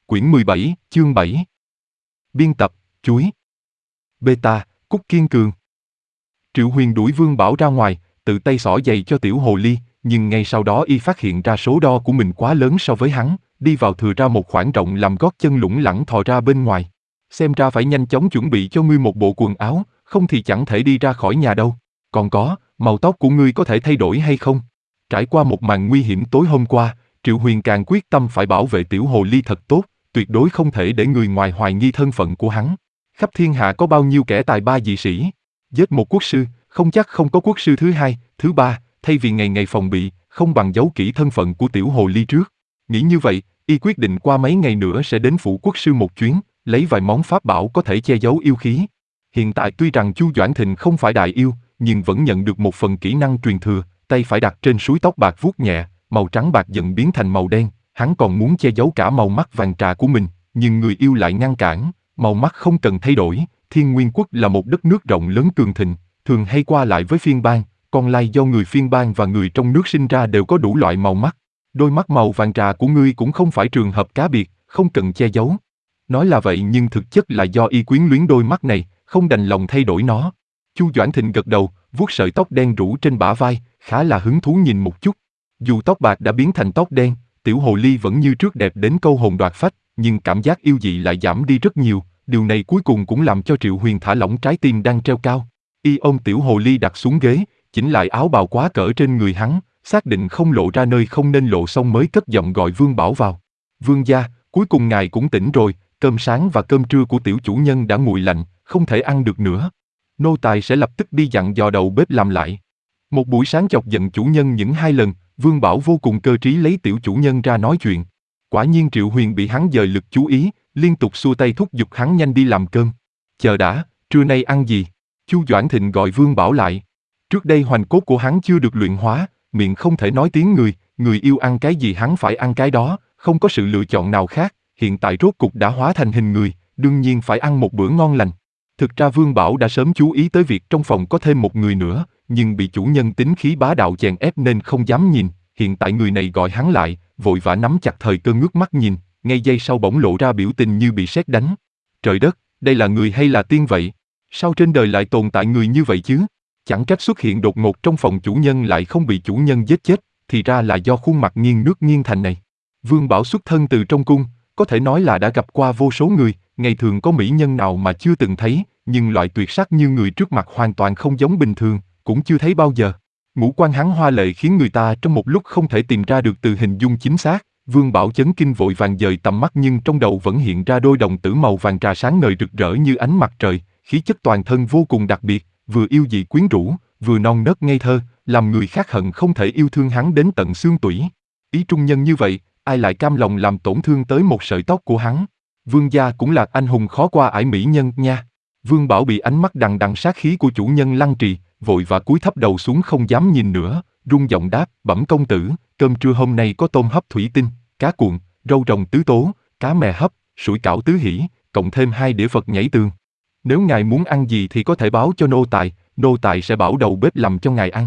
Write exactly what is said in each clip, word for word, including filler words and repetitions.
Quyển mười bảy, chương bảy. Biên tập, chuối. Beta, Cúc Kiên Cường. Triệu Huyền đuổi Vương Bảo ra ngoài, tự tay xỏ giày cho tiểu hồ ly, nhưng ngay sau đó y phát hiện ra số đo của mình quá lớn so với hắn, đi vào thừa ra một khoảng rộng làm gót chân lủng lẳng thò ra bên ngoài. Xem ra phải nhanh chóng chuẩn bị cho ngươi một bộ quần áo, không thì chẳng thể đi ra khỏi nhà đâu. Còn có, màu tóc của ngươi có thể thay đổi hay không? Trải qua một màn nguy hiểm tối hôm qua, Triệu Huyền càng quyết tâm phải bảo vệ tiểu hồ ly thật tốt, tuyệt đối không thể để người ngoài hoài nghi thân phận của hắn. Khắp thiên hạ có bao nhiêu kẻ tài ba dị sĩ? Giết một quốc sư, không chắc không có quốc sư thứ hai, thứ ba, thay vì ngày ngày phòng bị, không bằng giấu kỹ thân phận của tiểu hồ ly trước. Nghĩ như vậy, y quyết định qua mấy ngày nữa sẽ đến phủ quốc sư một chuyến, lấy vài món pháp bảo có thể che giấu yêu khí. Hiện tại tuy rằng Chu Doãn Thịnh không phải đại yêu, nhưng vẫn nhận được một phần kỹ năng truyền thừa, tay phải đặt trên suối tóc bạc vuốt nhẹ, màu trắng bạc dần biến thành màu đen, hắn còn muốn che giấu cả màu mắt vàng trà của mình, nhưng người yêu lại ngăn cản, màu mắt không cần thay đổi, Thiên Nguyên Quốc là một đất nước rộng lớn cường thịnh, thường hay qua lại với phiên bang, con lai do người phiên bang và người trong nước sinh ra đều có đủ loại màu mắt. Đôi mắt màu vàng trà của ngươi cũng không phải trường hợp cá biệt, không cần che giấu. Nói là vậy nhưng thực chất là do y quyến luyến đôi mắt này, không đành lòng thay đổi nó. Chu Doãn Thịnh gật đầu, vuốt sợi tóc đen rủ trên bả vai, khá là hứng thú nhìn một chút. Dù tóc bạc đã biến thành tóc đen, tiểu hồ ly vẫn như trước đẹp đến câu hồn đoạt phách, nhưng cảm giác yêu dị lại giảm đi rất nhiều. Điều này cuối cùng cũng làm cho Triệu Huyền thả lỏng trái tim đang treo cao. Y ôm tiểu hồ ly đặt xuống ghế, chỉnh lại áo bào quá cỡ trên người hắn, xác định không lộ ra nơi không nên lộ xong mới cất giọng gọi Vương Bảo vào. Vương gia, cuối cùng ngài cũng tỉnh rồi, cơm sáng và cơm trưa của tiểu chủ nhân đã nguội lạnh, không thể ăn được nữa. Nô tài sẽ lập tức đi dặn dò đầu bếp làm lại. Một buổi sáng chọc giận chủ nhân những hai lần, Vương Bảo vô cùng cơ trí lấy tiểu chủ nhân ra nói chuyện. Quả nhiên Triệu Huyền bị hắn dời lực chú ý, liên tục xua tay thúc giục hắn nhanh đi làm cơm. Chờ đã, trưa nay ăn gì? Chu Doãn Thịnh gọi Vương Bảo lại. Trước đây hoành cốt của hắn chưa được luyện hóa, miệng không thể nói tiếng người, người yêu ăn cái gì hắn phải ăn cái đó, không có sự lựa chọn nào khác, hiện tại rốt cục đã hóa thành hình người, đương nhiên phải ăn một bữa ngon lành. Thực ra Vương Bảo đã sớm chú ý tới việc trong phòng có thêm một người nữa, nhưng bị chủ nhân tính khí bá đạo chèn ép nên không dám nhìn, hiện tại người này gọi hắn lại, vội vã nắm chặt thời cơ ngước mắt nhìn, ngay giây sau bỗng lộ ra biểu tình như bị sét đánh. Trời đất, đây là người hay là tiên vậy? Sao trên đời lại tồn tại người như vậy chứ? Chẳng trách xuất hiện đột ngột trong phòng chủ nhân lại không bị chủ nhân giết chết, thì ra là do khuôn mặt nghiêng nước nghiêng thành này. Vương Bảo xuất thân từ trong cung, có thể nói là đã gặp qua vô số người, ngày thường có mỹ nhân nào mà chưa từng thấy, nhưng loại tuyệt sắc như người trước mặt hoàn toàn không giống bình thường, cũng chưa thấy bao giờ. Ngũ quan hắn hoa lệ khiến người ta trong một lúc không thể tìm ra được từ hình dung chính xác. Vương Bảo chấn kinh vội vàng dời tầm mắt nhưng trong đầu vẫn hiện ra đôi đồng tử màu vàng trà sáng ngời rực rỡ như ánh mặt trời, khí chất toàn thân vô cùng đặc biệt, vừa yêu dị quyến rũ, vừa non nớt ngây thơ, làm người khác hận không thể yêu thương hắn đến tận xương tủy. Ý trung nhân như vậy, ai lại cam lòng làm tổn thương tới một sợi tóc của hắn? Vương gia cũng là anh hùng khó qua ải mỹ nhân nha. Vương Bảo bị ánh mắt đằng đằng sát khí của chủ nhân lăng trì, vội và cúi thấp đầu xuống không dám nhìn nữa, run giọng đáp, bẩm công tử, cơm trưa hôm nay có tôm hấp thủy tinh, cá cuộn, rau rồng tứ tố, cá mè hấp, sủi cảo tứ hỷ, cộng thêm hai đĩa Phật nhảy tường. Nếu ngài muốn ăn gì thì có thể báo cho nô tài, nô tài sẽ bảo đầu bếp làm cho ngài ăn.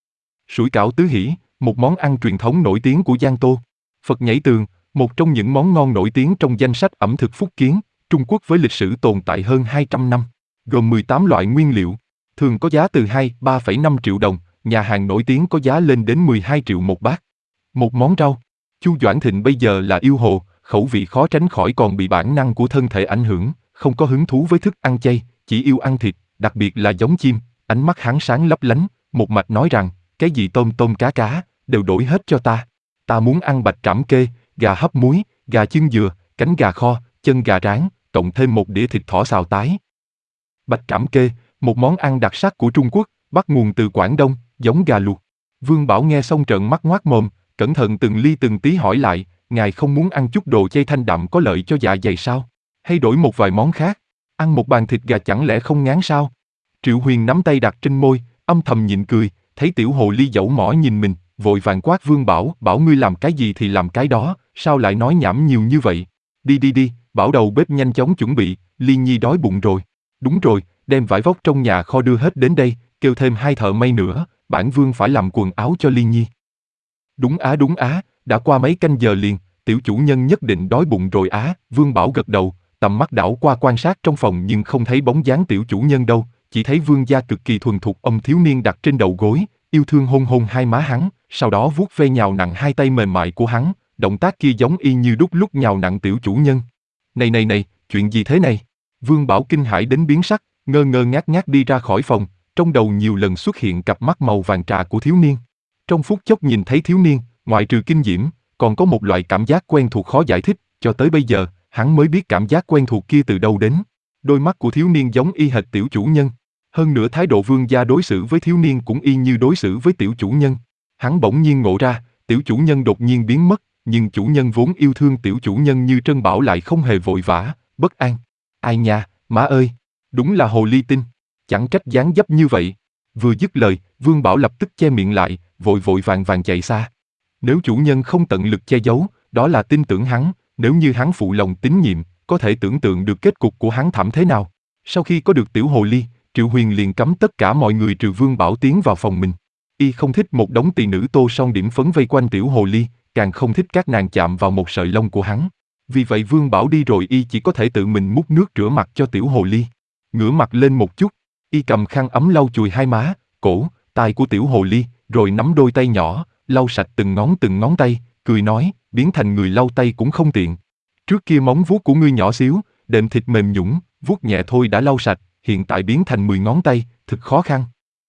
Sủi cảo tứ hỷ, một món ăn truyền thống nổi tiếng của Giang Tô. Phật nhảy tường, một trong những món ngon nổi tiếng trong danh sách ẩm thực Phúc Kiến, Trung Quốc với lịch sử tồn tại hơn hai trăm năm, gồm mười tám loại nguyên liệu, thường có giá từ hai, ba phẩy năm triệu đồng, nhà hàng nổi tiếng có giá lên đến mười hai triệu một bát. Một món rau. Chu Doãn Thịnh bây giờ là yêu hồ, khẩu vị khó tránh khỏi còn bị bản năng của thân thể ảnh hưởng, không có hứng thú với thức ăn chay, chỉ yêu ăn thịt, đặc biệt là giống chim. Ánh mắt hắn sáng lấp lánh, một mạch nói rằng, cái gì tôm tôm cá cá, đều đổi hết cho ta. Ta muốn ăn bạch trảm kê, gà hấp muối, gà chân dừa, cánh gà kho, chân gà rán, cộng thêm một đĩa thịt thỏ xào tái. Bạch trảm kê, một món ăn đặc sắc của Trung Quốc, bắt nguồn từ Quảng Đông, giống gà luộc. Vương Bảo nghe xong trợn mắt ngoác mồm, cẩn thận từng ly từng tí hỏi lại, ngài không muốn ăn chút đồ chay thanh đạm có lợi cho dạ dày sao? Hay đổi một vài món khác? Ăn một bàn thịt gà chẳng lẽ không ngán sao? Triệu Huyền nắm tay đặt trên môi, âm thầm nhịn cười, thấy tiểu hồ ly dẫu mỏ nhìn mình, vội vàng quát Vương Bảo, bảo ngươi làm cái gì thì làm cái đó, sao lại nói nhảm nhiều như vậy? Đi đi đi, bảo đầu bếp nhanh chóng chuẩn bị, Ly Nhi đói bụng rồi. Đúng rồi, đem vải vóc trong nhà kho đưa hết đến đây, kêu thêm hai thợ may nữa, bản vương phải làm quần áo cho Ly Nhi. Đúng á đúng á, đã qua mấy canh giờ liền, tiểu chủ nhân nhất định đói bụng rồi á. Vương Bảo gật đầu, tầm mắt đảo qua quan sát trong phòng nhưng không thấy bóng dáng tiểu chủ nhân đâu, chỉ thấy Vương gia cực kỳ thuần thục ông thiếu niên đặt trên đầu gối, yêu thương hôn hôn hai má hắn, sau đó vuốt ve nhào nặn hai tay mềm mại của hắn, động tác kia giống y như đúc lúc nhào nặn tiểu chủ nhân. Này này này, chuyện gì thế này? Vương Bảo kinh hãi đến biến sắc, ngơ ngơ ngác ngác đi ra khỏi phòng, trong đầu nhiều lần xuất hiện cặp mắt màu vàng trà của thiếu niên. Trong phút chốc nhìn thấy thiếu niên, ngoại trừ kinh diễm, còn có một loại cảm giác quen thuộc khó giải thích, cho tới bây giờ, hắn mới biết cảm giác quen thuộc kia từ đâu đến. Đôi mắt của thiếu niên giống y hệt tiểu chủ nhân. Hơn nữa thái độ Vương gia đối xử với thiếu niên cũng y như đối xử với tiểu chủ nhân. Hắn bỗng nhiên ngộ ra, tiểu chủ nhân đột nhiên biến mất, nhưng chủ nhân vốn yêu thương tiểu chủ nhân như Trân Bảo lại không hề vội vã, bất an. Ai nha, má ơi, đúng là hồ ly tinh, chẳng trách dáng dấp như vậy. Vừa dứt lời, Vương Bảo lập tức che miệng lại, vội vội vàng vàng chạy xa. Nếu chủ nhân không tận lực che giấu, đó là tin tưởng hắn, nếu như hắn phụ lòng tín nhiệm, có thể tưởng tượng được kết cục của hắn thảm thế nào. Sau khi có được tiểu hồ ly, Triệu Huyền liền cấm tất cả mọi người trừ Vương Bảo tiến vào phòng mình. Y không thích một đống tỳ nữ tô son điểm phấn vây quanh tiểu hồ ly, càng không thích các nàng chạm vào một sợi lông của hắn. Vì vậy Vương Bảo đi rồi Y chỉ có thể tự mình múc nước rửa mặt cho tiểu hồ ly. Ngửa mặt lên một chút, Y cầm khăn ấm lau chùi hai má, cổ, tai của tiểu hồ ly, rồi nắm đôi tay nhỏ, lau sạch từng ngón từng ngón tay, cười nói, biến thành người lau tay cũng không tiện. Trước kia móng vuốt của ngươi nhỏ xíu, đệm thịt mềm nhũn, vuốt nhẹ thôi đã lau sạch, hiện tại biến thành mười ngón tay, thật khó khăn.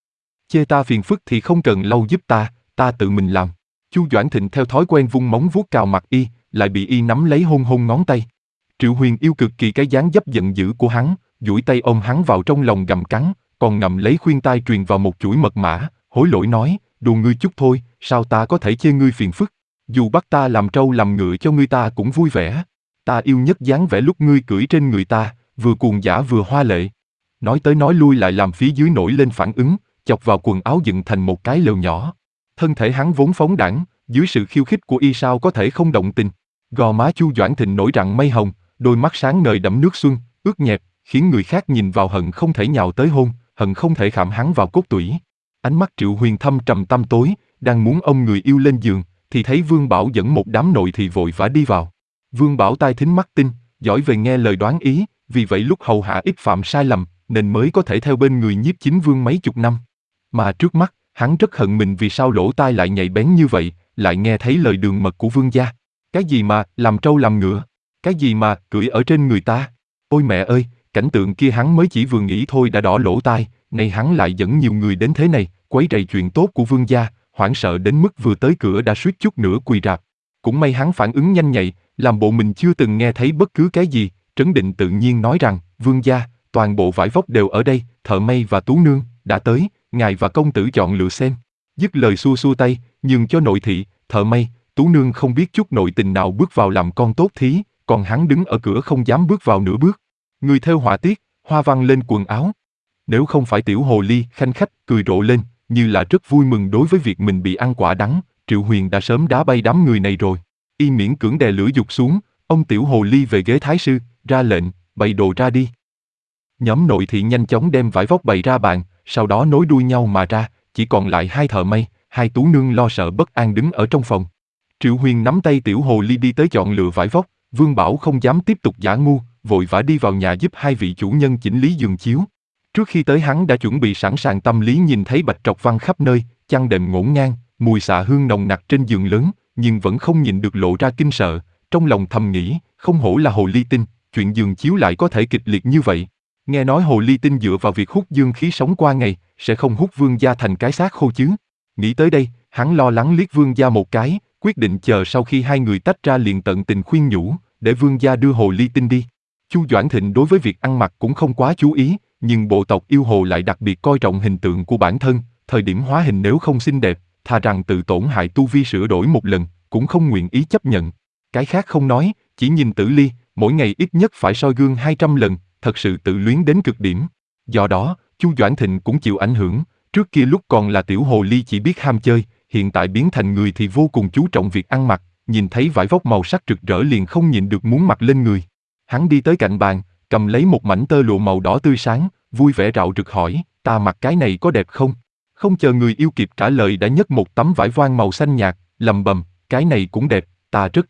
Chê ta phiền phức thì không cần lau giúp ta, ta tự mình làm. Chu Doãn Thịnh theo thói quen vung móng vuốt cào mặt Y, lại bị Y nắm lấy hôn hôn ngón tay. Triệu Huyền yêu cực kỳ cái dáng dấp giận dữ của hắn, duỗi tay ôm hắn vào trong lòng gặm cắn, còn ngậm lấy khuyên tai truyền vào một chuỗi mật mã, hối lỗi nói, đùa ngươi chút thôi, sao ta có thể chê ngươi phiền phức? Dù bắt ta làm trâu làm ngựa cho ngươi ta cũng vui vẻ. Ta yêu nhất dáng vẻ lúc ngươi cưỡi trên người ta, vừa cuồng dã vừa hoa lệ. Nói tới nói lui lại làm phía dưới nổi lên phản ứng, chọc vào quần áo dựng thành một cái lều nhỏ. Thân thể hắn vốn phóng đãng, dưới sự khiêu khích của Y sao có thể không động tình. Gò má Chu Doãn Thịnh nổi rặng mây hồng, đôi mắt sáng ngời đẫm nước xuân, ướt nhẹp, khiến người khác nhìn vào hận không thể nhào tới hôn, hận không thể khảm hắn vào cốt tủy. Ánh mắt Triệu Huyền thâm trầm tăm tối, đang muốn ôm người yêu lên giường, thì thấy Vương Bảo dẫn một đám nội thị vội vã đi vào. Vương Bảo tai thính mắt tinh, giỏi về nghe lời đoán ý, vì vậy lúc hầu hạ ít phạm sai lầm, nên mới có thể theo bên người Nhiếp Chính Vương mấy chục năm. Mà trước mắt, hắn rất hận mình vì sao lỗ tai lại nhạy bén như vậy, lại nghe thấy lời đường mật của Vương gia. Cái gì mà làm trâu làm ngựa, cái gì mà cưỡi ở trên người ta. Ôi mẹ ơi, cảnh tượng kia hắn mới chỉ vừa nghĩ thôi đã đỏ lỗ tai, nay hắn lại dẫn nhiều người đến thế này, quấy rầy chuyện tốt của Vương gia, hoảng sợ đến mức vừa tới cửa đã suýt chút nữa quỳ rạp. Cũng may hắn phản ứng nhanh nhạy, làm bộ mình chưa từng nghe thấy bất cứ cái gì, trấn định tự nhiên nói rằng, Vương gia, toàn bộ vải vóc đều ở đây, thợ may và tú nương đã tới, ngài và công tử chọn lựa xem. Dứt lời xua xua tay, nhường cho nội thị, thợ may, tú nương không biết chút nội tình nào bước vào làm con tốt thí, còn hắn đứng ở cửa không dám bước vào nửa bước. Người theo họa tiết, hoa văn lên quần áo. Nếu không phải tiểu hồ ly khanh khách cười rộ lên, như là rất vui mừng đối với việc mình bị ăn quả đắng, Triệu Huyền đã sớm đá bay đám người này rồi. Y miễn cưỡng đè lửa dục xuống, ông tiểu hồ ly về ghế thái sư, ra lệnh, bày đồ ra đi. Nhóm nội thị nhanh chóng đem vải vóc bày ra bàn, sau đó nối đuôi nhau mà ra, chỉ còn lại hai thợ may, hai tú nương lo sợ bất an đứng ở trong phòng. Triệu Huyền nắm tay tiểu hồ ly đi tới chọn lựa vải vóc, Vương Bảo không dám tiếp tục giả ngu, vội vã đi vào nhà giúp hai vị chủ nhân chỉnh lý giường chiếu. Trước khi tới hắn đã chuẩn bị sẵn sàng tâm lý nhìn thấy bạch trọc văn khắp nơi, chăn đệm ngổn ngang, mùi xạ hương nồng nặc trên giường lớn, nhưng vẫn không nhịn được lộ ra kinh sợ, trong lòng thầm nghĩ, không hổ là hồ ly tinh, chuyện giường chiếu lại có thể kịch liệt như vậy. Nghe nói hồ ly tinh dựa vào việc hút dương khí sống qua ngày, sẽ không hút Vương gia thành cái xác khô chứ. Nghĩ tới đây, hắn lo lắng liếc Vương gia một cái, quyết định chờ sau khi hai người tách ra liền tận tình khuyên nhủ, để Vương gia đưa hồ ly tinh đi. Chu Doãn Thịnh đối với việc ăn mặc cũng không quá chú ý, nhưng bộ tộc yêu hồ lại đặc biệt coi trọng hình tượng của bản thân, thời điểm hóa hình nếu không xinh đẹp, thà rằng tự tổn hại tu vi sửa đổi một lần, cũng không nguyện ý chấp nhận. Cái khác không nói, chỉ nhìn Tử Ly, mỗi ngày ít nhất phải soi gương hai trăm lần, thật sự tự luyến đến cực điểm. Do đó, Chu Doãn Thịnh cũng chịu ảnh hưởng, trước kia lúc còn là tiểu hồ ly chỉ biết ham chơi, hiện tại biến thành người thì vô cùng chú trọng việc ăn mặc, nhìn thấy vải vóc màu sắc rực rỡ liền không nhịn được muốn mặc lên người. Hắn đi tới cạnh bàn, cầm lấy một mảnh tơ lụa màu đỏ tươi sáng, vui vẻ rạo rực hỏi, ta mặc cái này có đẹp không? Không chờ người yêu kịp trả lời đã nhấc một tấm vải voan màu xanh nhạt, lầm bầm, cái này cũng đẹp, ta rất thích.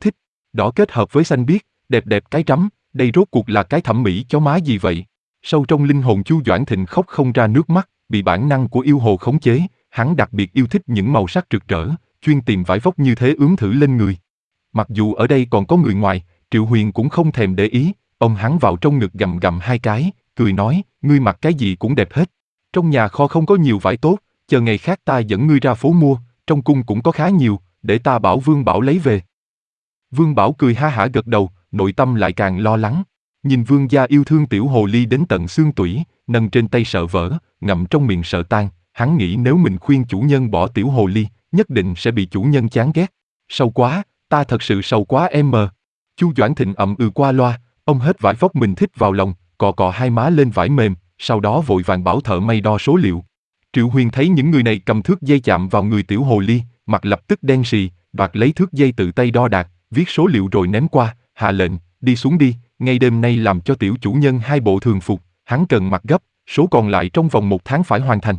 Đỏ kết hợp với xanh biếc, đẹp đẹp cái trắm, đây rốt cuộc là cái thẩm mỹ chó má gì vậy? Sâu trong linh hồn Chu Doãn Thịnh khóc không ra nước mắt, bị bản năng của yêu hồ khống chế, hắn đặc biệt yêu thích những màu sắc rực rỡ, chuyên tìm vải vóc như thế ướm thử lên người. Mặc dù ở đây còn có người ngoài, Triệu Huyền cũng không thèm để ý, ôm hắn vào trong ngực gặm gặm hai cái, cười nói, ngươi mặc cái gì cũng đẹp hết. Trong nhà kho không có nhiều vải tốt, chờ ngày khác ta dẫn ngươi ra phố mua, trong cung cũng có khá nhiều, để ta bảo Vương Bảo lấy về. Vương Bảo cười ha hả gật đầu, nội tâm lại càng lo lắng. Nhìn vương gia yêu thương tiểu hồ ly đến tận xương tủy, nâng trên tay sợ vỡ, ngậm trong miệng sợ tan, hắn nghĩ nếu mình khuyên chủ nhân bỏ tiểu hồ ly, nhất định sẽ bị chủ nhân chán ghét. Sâu quá, ta thật sự sâu quá em mờ. Chu Doãn Thịnh ậm ừ qua loa, ông hết vải vóc mình thích vào lòng, cọ cọ hai má lên vải mềm, sau đó vội vàng bảo thợ may đo số liệu. Triệu Huyền thấy những người này cầm thước dây chạm vào người tiểu hồ ly, mặt lập tức đen sì, đoạt lấy thước dây tự tay đo đạc, viết số liệu rồi ném qua, hạ lệnh, đi xuống đi, ngay đêm nay làm cho tiểu chủ nhân hai bộ thường phục, hắn cần mặc gấp, số còn lại trong vòng một tháng phải hoàn thành.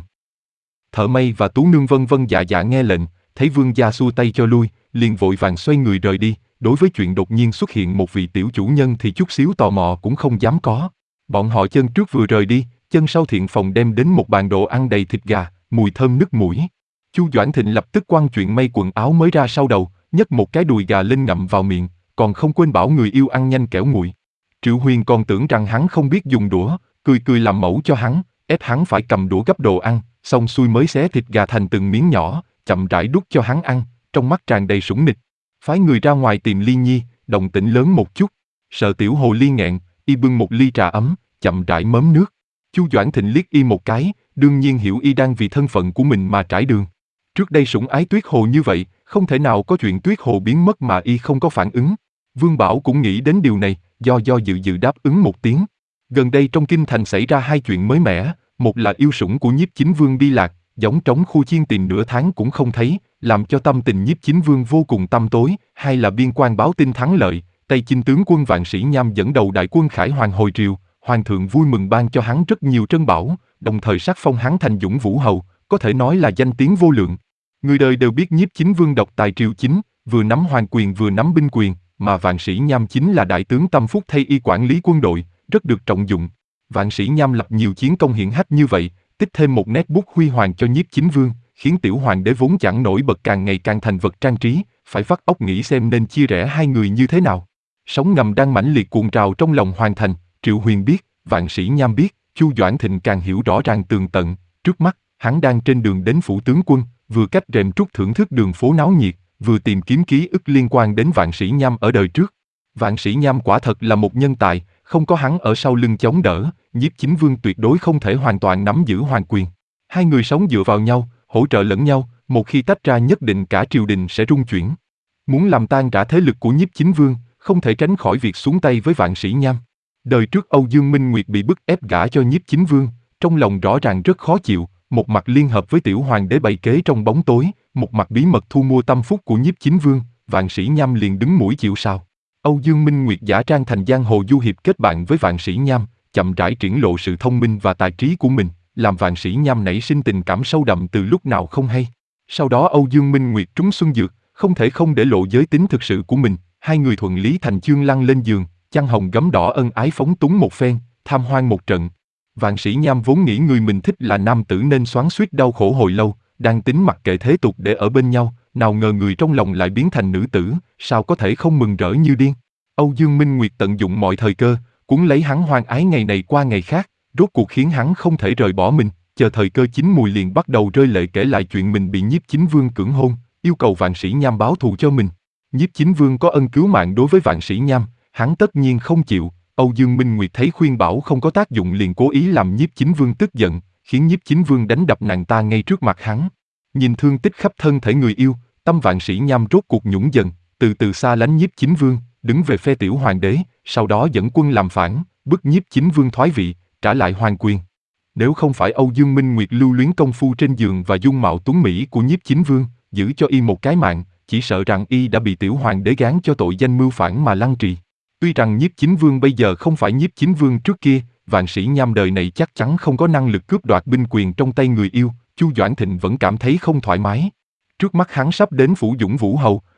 Thợ may và Tú Nương vân vân dạ dạ nghe lệnh, thấy vương gia xua tay cho lui, liền vội vàng xoay người rời đi, đối với chuyện đột nhiên xuất hiện một vị tiểu chủ nhân thì chút xíu tò mò cũng không dám có. Bọn họ chân trước vừa rời đi, chân sau thiện phòng đem đến một bàn đồ ăn đầy thịt gà, mùi thơm nức mũi. Chu Doãn Thịnh lập tức quăng chuyện may quần áo mới ra sau đầu, nhấc một cái đùi gà lên ngậm vào miệng, còn không quên bảo người yêu ăn nhanh kẻo nguội. Triệu Huyền còn tưởng rằng hắn không biết dùng đũa, cười cười làm mẫu cho hắn, ép hắn phải cầm đũa gấp đồ ăn, xong xuôi mới xé thịt gà thành từng miếng nhỏ, chậm rãi đút cho hắn ăn, trong mắt tràn đầy sủng nịch. Phái người ra ngoài tìm Ly Nhi, động tĩnh lớn một chút, sợ tiểu hồ ly nghẹn, y bưng một ly trà ấm, chậm rãi mớm nước. Chu Doãn Thịnh liếc y một cái, đương nhiên hiểu y đang vì thân phận của mình mà trải đường. Trước đây sủng ái Tuyết Hồ như vậy, không thể nào có chuyện Tuyết Hồ biến mất mà y không có phản ứng. Vương Bảo cũng nghĩ đến điều này, do do dự dự đáp ứng một tiếng. Gần đây trong kinh thành xảy ra hai chuyện mới mẻ, một là yêu sủng của Nhiếp Chính Vương đi lạc, giống trống khu chiên tìm nửa tháng cũng không thấy, làm cho tâm tình Nhiếp Chính Vương vô cùng tăm tối, hai là biên quan báo tin thắng lợi, Tây Chinh tướng quân Vạn Sĩ Nham dẫn đầu đại quân khải hoàn hồi triều, hoàng thượng vui mừng ban cho hắn rất nhiều trân bảo, đồng thời sắc phong hắn thành Dũng Vũ Hầu, có thể nói là danh tiếng vô lượng. Người đời đều biết Nhiếp Chính Vương độc tài triều chính, vừa nắm hoàng quyền vừa nắm binh quyền, mà Vạn Sĩ Nham chính là đại tướng tâm phúc thay y quản lý quân đội, rất được trọng dụng. Vạn Sĩ Nham lập nhiều chiến công hiển hách như vậy, tích thêm một nét bút huy hoàng cho Nhiếp Chính Vương, khiến tiểu hoàng đế vốn chẳng nổi bật càng ngày càng thành vật trang trí, phải vắt óc nghĩ xem nên chia rẽ hai người như thế nào. Sóng ngầm đang mãnh liệt cuộn trào trong lòng hoàng thành, Triệu Huyền biết, Vạn Sĩ Nham biết, Chu Doãn Thịnh càng hiểu rõ ràng tường tận, trước mắt, hắn đang trên đường đến phủ tướng quân, vừa cách rèm trúc thưởng thức đường phố náo nhiệt, vừa tìm kiếm ký ức liên quan đến Vạn Sĩ Nham ở đời trước. Vạn Sĩ Nham quả thật là một nhân tài, không có hắn ở sau lưng chống đỡ, Nhiếp Chính Vương tuyệt đối không thể hoàn toàn nắm giữ hoàng quyền. Hai người sống dựa vào nhau, hỗ trợ lẫn nhau, một khi tách ra nhất định cả triều đình sẽ rung chuyển. Muốn làm tan rã thế lực của Nhiếp Chính Vương, không thể tránh khỏi việc xuống tay với Vạn Sĩ Nham. Đời trước Âu Dương Minh Nguyệt bị bức ép gả cho Nhiếp Chính Vương, trong lòng rõ ràng rất khó chịu, một mặt liên hợp với tiểu hoàng đế bày kế trong bóng tối, một mặt bí mật thu mua tâm phúc của Nhiếp Chính Vương, Vạn Sĩ Nham liền đứng mũi chịu sào. Âu Dương Minh Nguyệt giả trang thành giang hồ du hiệp kết bạn với Vạn Sĩ Nham, chậm rãi triển lộ sự thông minh và tài trí của mình, làm Vạn Sĩ Nham nảy sinh tình cảm sâu đậm từ lúc nào không hay. Sau đó Âu Dương Minh Nguyệt trúng xuân dược, không thể không để lộ giới tính thực sự của mình, hai người thuận lý thành chương lăn lên giường, chăn hồng gấm đỏ ân ái phóng túng một phen, tham hoang một trận. Vạn Sĩ Nham vốn nghĩ người mình thích là nam tử nên xoắn xuýt đau khổ hồi lâu, đang tính mặc kệ thế tục để ở bên nhau, nào ngờ người trong lòng lại biến thành nữ tử, sao có thể không mừng rỡ như điên. Âu Dương Minh Nguyệt tận dụng mọi thời cơ, cuốn lấy hắn hoang ái ngày này qua ngày khác, rốt cuộc khiến hắn không thể rời bỏ mình, chờ thời cơ chín mùi liền bắt đầu rơi lệ kể lại chuyện mình bị Nhiếp Chính Vương cưỡng hôn, yêu cầu Vạn Sĩ Nham báo thù cho mình. Nhiếp Chính Vương có ân cứu mạng đối với Vạn Sĩ Nham, hắn tất nhiên không chịu. Âu Dương Minh Nguyệt thấy khuyên bảo không có tác dụng liền cố ý làm Nhiếp Chính Vương tức giận, khiến Nhiếp Chính Vương đánh đập nàng ta ngay trước mặt hắn. Nhìn thương tích khắp thân thể người yêu, tâm Vạn Sĩ Nham rốt cuộc nhũng dần, từ từ xa lánh Nhiếp Chính Vương, đứng về phe tiểu hoàng đế, sau đó dẫn quân làm phản, bức Nhiếp Chính Vương thoái vị, trả lại hoàng quyền. Nếu không phải Âu Dương Minh Nguyệt lưu luyến công phu trên giường và dung mạo tuấn mỹ của Nhiếp Chính Vương, giữ cho y một cái mạng, chỉ sợ rằng y đã bị tiểu hoàng đế gán cho tội danh mưu phản mà lăng trì. Tuy rằng Nhiếp Chính Vương bây giờ không phải Nhiếp Chính Vương trước kia, Vạn Sĩ Nham đời này chắc chắn không có năng lực cướp đoạt binh quyền trong tay người yêu, Chu Doãn Thịnh vẫn cảm thấy không thoải mái. Trước mắt hắn sắp đến phủ Dũng Vũ Hầu,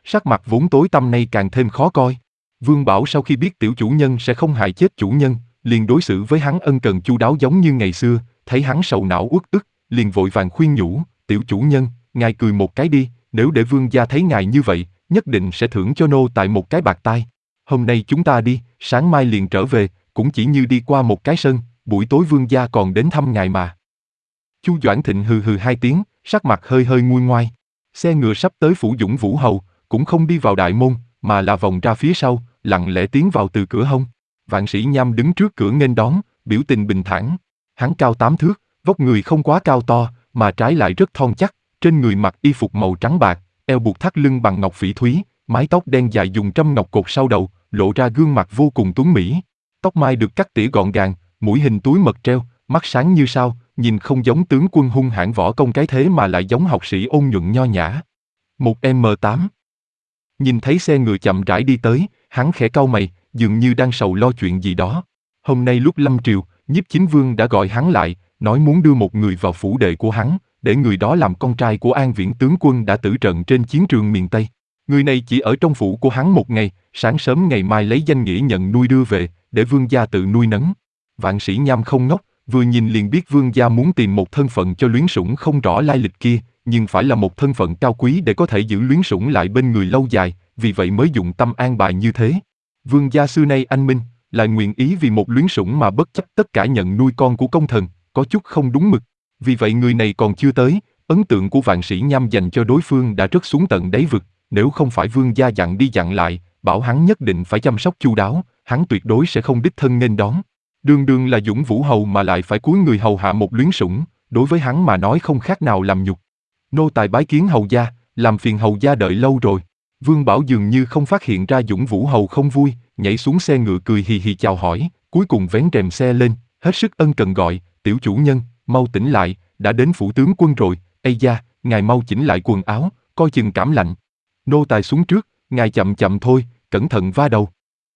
sắc mặt vốn tối tăm nay càng thêm khó coi. Vương Bảo sau khi biết tiểu chủ nhân sẽ không hại chết chủ nhân, liền đối xử với hắn ân cần chu đáo giống như ngày xưa, thấy hắn sầu não uất ức, liền vội vàng khuyên nhủ, tiểu chủ nhân, ngài cười một cái đi, nếu để vương gia thấy ngài như vậy, nhất định sẽ thưởng cho nô tài một cái bạc tai. Hôm nay chúng ta đi, sáng mai liền trở về, cũng chỉ như đi qua một cái sân, buổi tối vương gia còn đến thăm ngài mà. Chu Doãn Thịnh hừ hừ hai tiếng, sắc mặt hơi hơi nguôi ngoai. Xe ngựa sắp tới phủ Dũng Vũ Hầu, cũng không đi vào đại môn, mà là vòng ra phía sau, lặng lẽ tiến vào từ cửa hông. Vạn Sĩ Nham đứng trước cửa nghênh đón, biểu tình bình thản. Hắn cao tám thước, vóc người không quá cao to, mà trái lại rất thon chắc, trên người mặc y phục màu trắng bạc, eo buộc thắt lưng bằng ngọc phỉ thúy, mái tóc đen dài dùng trâm ngọc cột sau đầu, lộ ra gương mặt vô cùng tuấn mỹ. Tóc mai được cắt tỉa gọn gàng, mũi hình túi mật treo, mắt sáng như sao, nhìn không giống tướng quân hung hãn võ công cái thế mà lại giống học sĩ ôn nhuận nho nhã. Một em tám. Nhìn thấy xe ngựa chậm rãi đi tới, hắn khẽ cau mày, dường như đang sầu lo chuyện gì đó. Hôm nay lúc lâm triều, Nhiếp Chính Vương đã gọi hắn lại, nói muốn đưa một người vào phủ đệ của hắn, để người đó làm con trai của An Viễn tướng quân đã tử trận trên chiến trường miền Tây. Người này chỉ ở trong phủ của hắn một ngày, sáng sớm ngày mai lấy danh nghĩa nhận nuôi đưa về, để vương gia tự nuôi nấng. Vạn Sĩ Nham không ngốc, vừa nhìn liền biết vương gia muốn tìm một thân phận cho luyến sủng không rõ lai lịch kia, nhưng phải là một thân phận cao quý để có thể giữ luyến sủng lại bên người lâu dài, vì vậy mới dụng tâm an bài như thế. Vương gia xưa nay anh minh, lại nguyện ý vì một luyến sủng mà bất chấp tất cả nhận nuôi con của công thần, có chút không đúng mực. Vì vậy người này còn chưa tới, ấn tượng của Vạn Sĩ Nham dành cho đối phương đã rớt xuống tận đáy vực, nếu không phải vương gia dặn đi dặn lại, bảo hắn nhất định phải chăm sóc chu đáo, hắn tuyệt đối sẽ không đích thân nghênh đón. Đường đường là Dũng Vũ Hầu mà lại phải cúi người hầu hạ một luyến sủng, đối với hắn mà nói không khác nào làm nhục. Nô tài bái kiến hầu gia, làm phiền hầu gia đợi lâu rồi. Vương Bảo dường như không phát hiện ra Dũng Vũ Hầu không vui, nhảy xuống xe ngựa cười hì hì chào hỏi, cuối cùng vén rèm xe lên, hết sức ân cần gọi, tiểu chủ nhân, mau tỉnh lại, đã đến phủ tướng quân rồi, ây da, ngài mau chỉnh lại quần áo, coi chừng cảm lạnh. Nô tài xuống trước, ngài chậm chậm thôi, cẩn thận va đầu.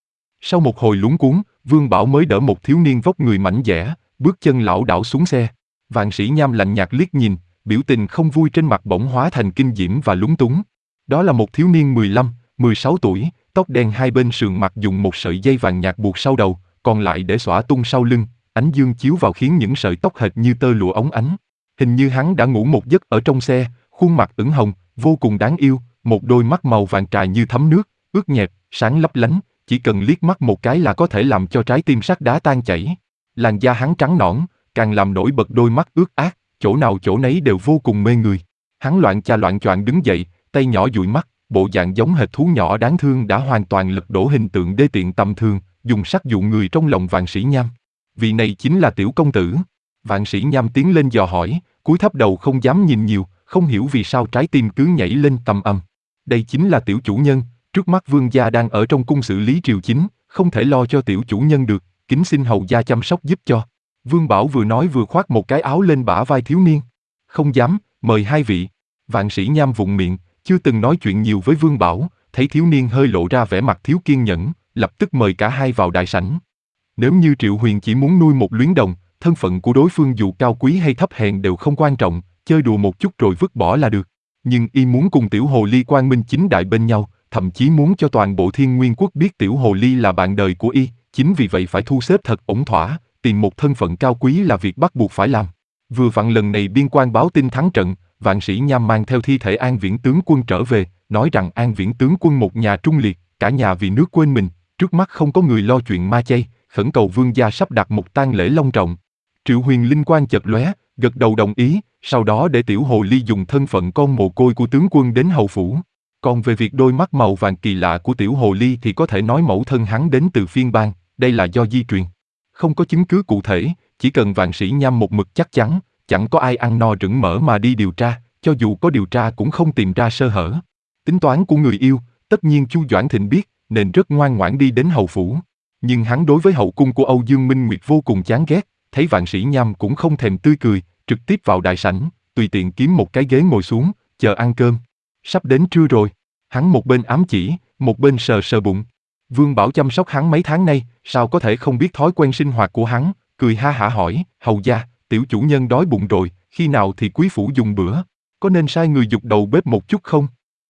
Sau một hồi luống cuống, Vương Bảo mới đỡ một thiếu niên vóc người mảnh dẻ, bước chân lảo đảo xuống xe. Vạn Sĩ Nham lạnh nhạt liếc nhìn, biểu tình không vui trên mặt bỗng hóa thành kinh diễm và lúng túng. Đó là một thiếu niên mười lăm, mười sáu tuổi, tóc đen hai bên sườn mặt dùng một sợi dây vàng nhạt buộc sau đầu, còn lại để xõa tung sau lưng, ánh dương chiếu vào khiến những sợi tóc hệt như tơ lụa óng ánh. Hình như hắn đã ngủ một giấc ở trong xe, khuôn mặt ửng hồng, vô cùng đáng yêu, một đôi mắt màu vàng trà như thấm nước, ướt nhẹp, sáng lấp lánh, chỉ cần liếc mắt một cái là có thể làm cho trái tim sắt đá tan chảy. Làn da hắn trắng nõn, càng làm nổi bật đôi mắt ướt át, chỗ nào chỗ nấy đều vô cùng mê người. Hắn loạn cha loạn choạng đứng dậy, tay nhỏ dụi mắt, bộ dạng giống hệt thú nhỏ đáng thương đã hoàn toàn lật đổ hình tượng đê tiện tầm thường, dùng sắc dụ người trong lòng Vạn Sĩ Nham. Vị này chính là tiểu công tử. Vạn Sĩ Nham tiến lên dò hỏi, cúi thấp đầu không dám nhìn nhiều, không hiểu vì sao trái tim cứ nhảy lên tầm ầm. Đây chính là tiểu chủ nhân, trước mắt vương gia đang ở trong cung xử lý triều chính, không thể lo cho tiểu chủ nhân được, kính xin hầu gia chăm sóc giúp cho. Vương Bảo vừa nói vừa khoác một cái áo lên bả vai thiếu niên. Không dám, mời hai vị. Vạn Sĩ Nham vụng miệng, chưa từng nói chuyện nhiều với Vương Bảo, thấy thiếu niên hơi lộ ra vẻ mặt thiếu kiên nhẫn, lập tức mời cả hai vào đại sảnh. Nếu như Triệu Huyền chỉ muốn nuôi một luyến đồng, thân phận của đối phương dù cao quý hay thấp hèn đều không quan trọng, chơi đùa một chút rồi vứt bỏ là được. Nhưng y muốn cùng tiểu hồ ly quang minh chính đại bên nhau, thậm chí muốn cho toàn bộ Thiên Nguyên quốc biết tiểu hồ ly là bạn đời của y, chính vì vậy phải thu xếp thật ổn thỏa, tìm một thân phận cao quý là việc bắt buộc phải làm. Vừa vặn lần này biên quan báo tin thắng trận, Vạn Sĩ Nham mang theo thi thể An Viễn tướng quân trở về, nói rằng An Viễn tướng quân một nhà trung liệt, cả nhà vì nước quên mình, trước mắt không có người lo chuyện ma chay, khẩn cầu vương gia sắp đặt một tang lễ long trọng. Triệu Huyền linh quang chợt lóe, gật đầu đồng ý, sau đó để tiểu hồ ly dùng thân phận con mồ côi của tướng quân đến hầu phủ. Còn về việc đôi mắt màu vàng kỳ lạ của tiểu hồ ly thì có thể nói mẫu thân hắn đến từ phiên bang, đây là do di truyền. Không có chứng cứ cụ thể, chỉ cần Vạn Sĩ Nham một mực chắc chắn, chẳng có ai ăn no rửng mỡ mà đi điều tra, cho dù có điều tra cũng không tìm ra sơ hở. Tính toán của người yêu, tất nhiên Chu Doãn Thịnh biết, nên rất ngoan ngoãn đi đến hầu phủ. Nhưng hắn đối với hậu cung của Âu Dương Minh Nguyệt vô cùng chán ghét, thấy Vạn Sĩ Nham cũng không thèm tươi cười, trực tiếp vào đại sảnh, tùy tiện kiếm một cái ghế ngồi xuống, chờ ăn cơm. Sắp đến trưa rồi, hắn một bên ám chỉ, một bên sờ sờ bụng. Vương Bảo chăm sóc hắn mấy tháng nay, sao có thể không biết thói quen sinh hoạt của hắn, cười ha hả hỏi, hầu gia, tiểu chủ nhân đói bụng rồi, khi nào thì quý phủ dùng bữa, có nên sai người giục đầu bếp một chút không?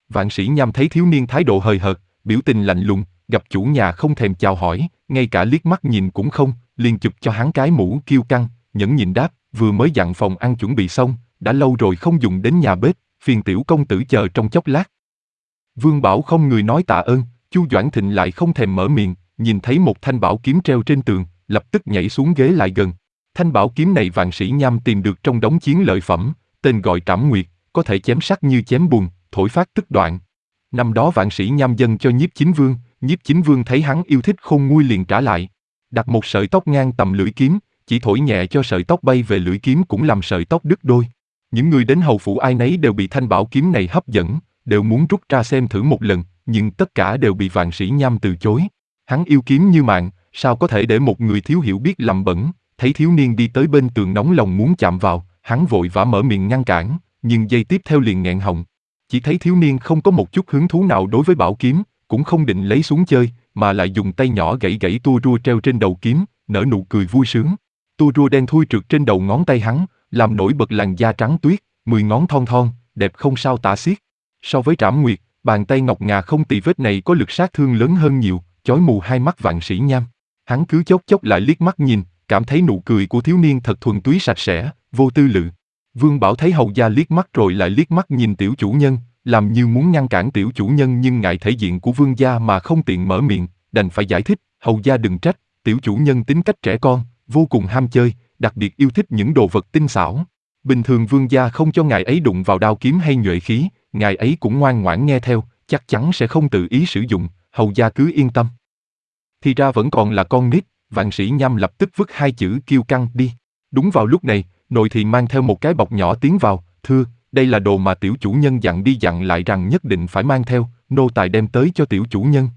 Vạn Sĩ Nham thấy thiếu niên thái độ hời hợt, biểu tình lạnh lùng, gặp chủ nhà không thèm chào hỏi, ngay cả liếc mắt nhìn cũng không, liền chụp cho hắn cái mũ kiêu căng, nhẫn nhịn đáp, vừa mới dặn phòng ăn chuẩn bị xong, đã lâu rồi không dùng đến nhà bếp, phiền tiểu công tử chờ trong chốc lát. Vương Bảo không người nói tạ ơn, Chu Doãn Thịnh lại không thèm mở miệng, nhìn thấy một thanh bảo kiếm treo trên tường, lập tức nhảy xuống ghế lại gần. Thanh bảo kiếm này Vạn Sĩ Nham tìm được trong đống chiến lợi phẩm, tên gọi Trảm Nguyệt, có thể chém sắt như chém bùn, thổi phát tức đoạn. Năm đó Vạn Sĩ Nham dâng cho Nhiếp Chính Vương, Nhiếp Chính Vương thấy hắn yêu thích khôn nguôi liền trả lại. Đặt một sợi tóc ngang tầm lưỡi kiếm, chỉ thổi nhẹ cho sợi tóc bay về lưỡi kiếm cũng làm sợi tóc đứt đôi. Những người đến hầu phủ ai nấy đều bị thanh bảo kiếm này hấp dẫn, đều muốn rút ra xem thử một lần, nhưng tất cả đều bị Vạn Sĩ Nham từ chối. Hắn yêu kiếm như mạng, sao có thể để một người thiếu hiểu biết làm bẩn. Thấy thiếu niên đi tới bên tường nóng lòng muốn chạm vào, hắn vội vã mở miệng ngăn cản, nhưng giây tiếp theo liền nghẹn họng. Chỉ thấy thiếu niên không có một chút hứng thú nào đối với bảo kiếm, cũng không định lấy xuống chơi, mà lại dùng tay nhỏ gãy gãy tua rua treo trên đầu kiếm, nở nụ cười vui sướng. Tua rua đen thui trượt trên đầu ngón tay hắn, làm nổi bật làn da trắng tuyết, mười ngón thon thon, đẹp không sao tả xiết. So với Trảm Nguyệt, bàn tay ngọc ngà không tì vết này có lực sát thương lớn hơn nhiều, chói mù hai mắt Vạn Sĩ Nham. Hắn cứ chốc chốc lại liếc mắt nhìn, cảm thấy nụ cười của thiếu niên thật thuần túy sạch sẽ, vô tư lự. Vương Bảo thấy hầu gia liếc mắt rồi lại liếc mắt nhìn tiểu chủ nhân, làm như muốn ngăn cản tiểu chủ nhân nhưng ngại thể diện của vương gia mà không tiện mở miệng, đành phải giải thích, hầu gia đừng trách, tiểu chủ nhân tính cách trẻ con, vô cùng ham chơi, đặc biệt yêu thích những đồ vật tinh xảo. Bình thường vương gia không cho ngài ấy đụng vào đao kiếm hay nhuệ khí, ngài ấy cũng ngoan ngoãn nghe theo, chắc chắn sẽ không tự ý sử dụng, hầu gia cứ yên tâm. Thì ra vẫn còn là con nít. Vạn Sĩ Nham lập tức vứt hai chữ kiêu căng đi. Đúng vào lúc này, nội thị mang theo một cái bọc nhỏ tiến vào, thưa, đây là đồ mà tiểu chủ nhân dặn đi dặn lại rằng nhất định phải mang theo, nô tài đem tới cho tiểu chủ nhân.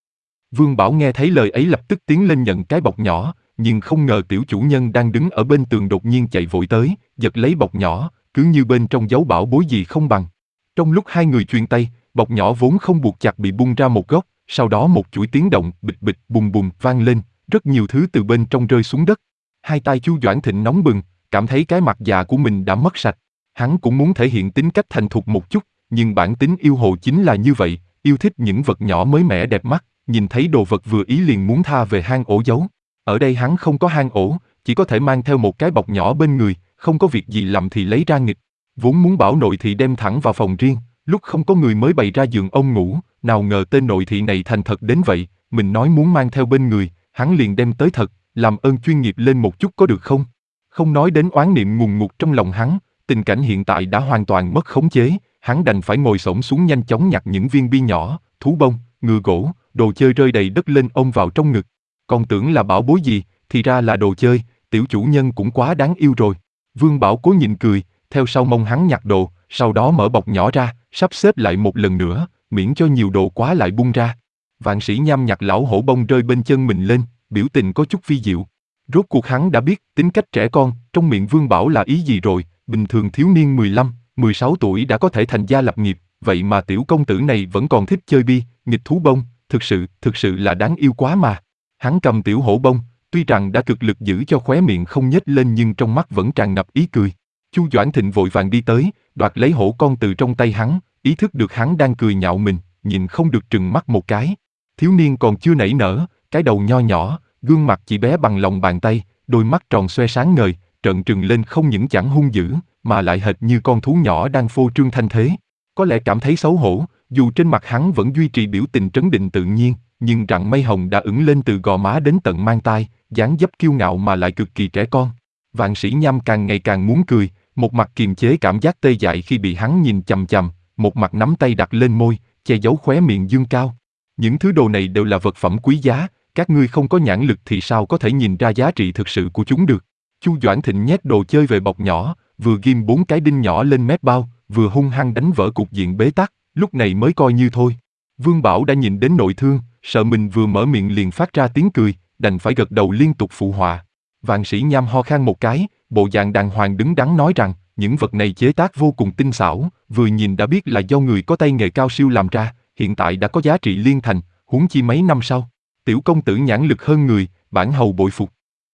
Vương Bảo nghe thấy lời ấy lập tức tiến lên nhận cái bọc nhỏ, nhưng không ngờ tiểu chủ nhân đang đứng ở bên tường đột nhiên chạy vội tới, giật lấy bọc nhỏ, cứ như bên trong giấu bảo bối gì không bằng. Trong lúc hai người truyền tay, bọc nhỏ vốn không buộc chặt bị bung ra một góc, sau đó một chuỗi tiếng động bịch bịch bùng bùng vang lên. Rất nhiều thứ từ bên trong rơi xuống đất. Hai tay Chu Doãn Thịnh nóng bừng, cảm thấy cái mặt già của mình đã mất sạch. Hắn cũng muốn thể hiện tính cách thành thục một chút, nhưng bản tính yêu hồ chính là như vậy, yêu thích những vật nhỏ mới mẻ đẹp mắt, nhìn thấy đồ vật vừa ý liền muốn tha về hang ổ giấu. Ở đây hắn không có hang ổ, chỉ có thể mang theo một cái bọc nhỏ bên người, không có việc gì làm thì lấy ra nghịch. Vốn muốn bảo nội thị đem thẳng vào phòng riêng, lúc không có người mới bày ra giường ông ngủ, nào ngờ tên nội thị này thành thật đến vậy, mình nói muốn mang theo bên người. Hắn liền đem tới thật, làm ơn chuyên nghiệp lên một chút có được không? Không nói đến oán niệm ngùn ngụt trong lòng hắn, tình cảnh hiện tại đã hoàn toàn mất khống chế, hắn đành phải ngồi xổm xuống nhanh chóng nhặt những viên bi nhỏ, thú bông, ngựa gỗ, đồ chơi rơi đầy đất lên ôm vào trong ngực. Còn tưởng là bảo bối gì, thì ra là đồ chơi, tiểu chủ nhân cũng quá đáng yêu rồi. Vương Bảo cố nhịn cười, theo sau mông hắn nhặt đồ, sau đó mở bọc nhỏ ra, sắp xếp lại một lần nữa, miễn cho nhiều đồ quá lại bung ra. Vạn Sĩ Nham nhặt lão hổ bông rơi bên chân mình lên, biểu tình có chút vi diệu. Rốt cuộc hắn đã biết tính cách trẻ con, trong miệng Vương Bảo là ý gì rồi, bình thường thiếu niên mười lăm, mười sáu tuổi đã có thể thành gia lập nghiệp, vậy mà tiểu công tử này vẫn còn thích chơi bi, nghịch thú bông, thực sự, thực sự là đáng yêu quá mà. Hắn cầm tiểu hổ bông, tuy rằng đã cực lực giữ cho khóe miệng không nhếch lên nhưng trong mắt vẫn tràn ngập ý cười. Chu Doãn Thịnh vội vàng đi tới, đoạt lấy hổ con từ trong tay hắn, ý thức được hắn đang cười nhạo mình, nhìn không được trừng mắt một cái. Thiếu niên còn chưa nảy nở, cái đầu nho nhỏ, gương mặt chỉ bé bằng lòng bàn tay, đôi mắt tròn xoe sáng ngời, trợn trừng lên không những chẳng hung dữ, mà lại hệt như con thú nhỏ đang phô trương thanh thế. Có lẽ cảm thấy xấu hổ, dù trên mặt hắn vẫn duy trì biểu tình trấn định tự nhiên, nhưng rặng mây hồng đã ửng lên từ gò má đến tận mang tai, dáng dấp kiêu ngạo mà lại cực kỳ trẻ con. Vạn Sĩ Nham càng ngày càng muốn cười, một mặt kiềm chế cảm giác tê dại khi bị hắn nhìn chằm chằm, một mặt nắm tay đặt lên môi, che giấu khóe miệng dương cao. Những thứ đồ này đều là vật phẩm quý giá, các ngươi không có nhãn lực thì sao có thể nhìn ra giá trị thực sự của chúng được. Chu Doãn Thịnh nhét đồ chơi về bọc nhỏ, vừa ghim bốn cái đinh nhỏ lên mép bao, vừa hung hăng đánh vỡ cục diện bế tắc, lúc này mới coi như thôi. Vương Bảo đã nhìn đến nội thương, sợ mình vừa mở miệng liền phát ra tiếng cười, đành phải gật đầu liên tục phụ họa. Vạn Sĩ Nham ho khan một cái, bộ dạng đàng hoàng đứng đắn nói rằng, những vật này chế tác vô cùng tinh xảo, vừa nhìn đã biết là do người có tay nghề cao siêu làm ra, hiện tại đã có giá trị liên thành, huống chi mấy năm sau. Tiểu công tử nhãn lực hơn người, bản hầu bội phục.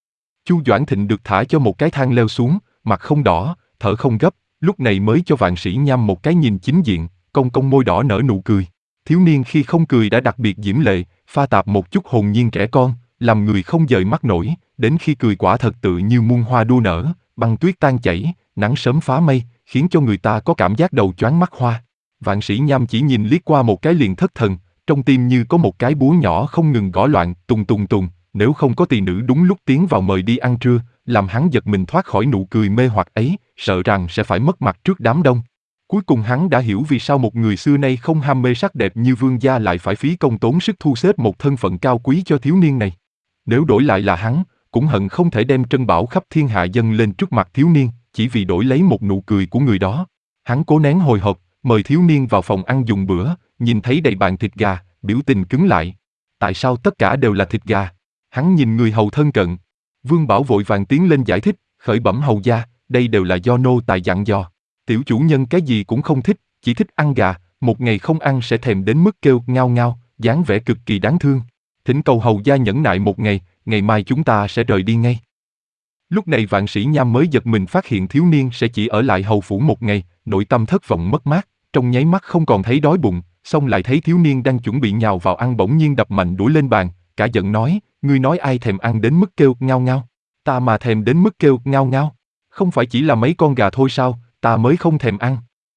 Chu Doãn Thịnh được thả cho một cái thang leo xuống, mặt không đỏ, thở không gấp, lúc này mới cho Vạn Sĩ Nham một cái nhìn chính diện, cong cong môi đỏ nở nụ cười. Thiếu niên khi không cười đã đặc biệt diễm lệ, pha tạp một chút hồn nhiên trẻ con, làm người không dời mắt nổi, đến khi cười quả thật tự như muôn hoa đua nở, băng tuyết tan chảy, nắng sớm phá mây, khiến cho người ta có cảm giác đầu choáng mắt hoa. Vạn Sĩ Nham chỉ nhìn liếc qua một cái liền thất thần, trong tim như có một cái búa nhỏ không ngừng gõ loạn, tùng tùng tùng, nếu không có tỳ nữ đúng lúc tiến vào mời đi ăn trưa, làm hắn giật mình thoát khỏi nụ cười mê hoặc ấy, sợ rằng sẽ phải mất mặt trước đám đông. Cuối cùng hắn đã hiểu vì sao một người xưa nay không ham mê sắc đẹp như Vương gia lại phải phí công tốn sức thu xếp một thân phận cao quý cho thiếu niên này. Nếu đổi lại là hắn, cũng hận không thể đem trân bảo khắp thiên hạ dâng lên trước mặt thiếu niên, chỉ vì đổi lấy một nụ cười của người đó. Hắn cố nén hồi hộp, mời thiếu niên vào phòng ăn dùng bữa, nhìn thấy đầy bàn thịt gà, biểu tình cứng lại. Tại sao tất cả đều là thịt gà? Hắn nhìn người hầu thân cận. Vương Bảo vội vàng tiến lên giải thích, khởi bẩm hầu gia, đây đều là do nô tài dặn dò. Tiểu chủ nhân cái gì cũng không thích, chỉ thích ăn gà, một ngày không ăn sẽ thèm đến mức kêu ngao ngao, dáng vẻ cực kỳ đáng thương. Thỉnh cầu hầu gia nhẫn nại một ngày, ngày mai chúng ta sẽ rời đi ngay. Lúc này Vạn Sĩ Nham mới giật mình phát hiện thiếu niên sẽ chỉ ở lại hầu phủ một ngày, nội tâm thất vọng mất mát, trong nháy mắt không còn thấy đói bụng, xong lại thấy thiếu niên đang chuẩn bị nhào vào ăn bỗng nhiên đập mạnh đũa lên bàn, cả giận nói, ngươi nói ai thèm ăn đến mức kêu ngao ngao? Ta mà thèm đến mức kêu ngao ngao, không phải chỉ là mấy con gà thôi sao, ta mới không thèm ăn.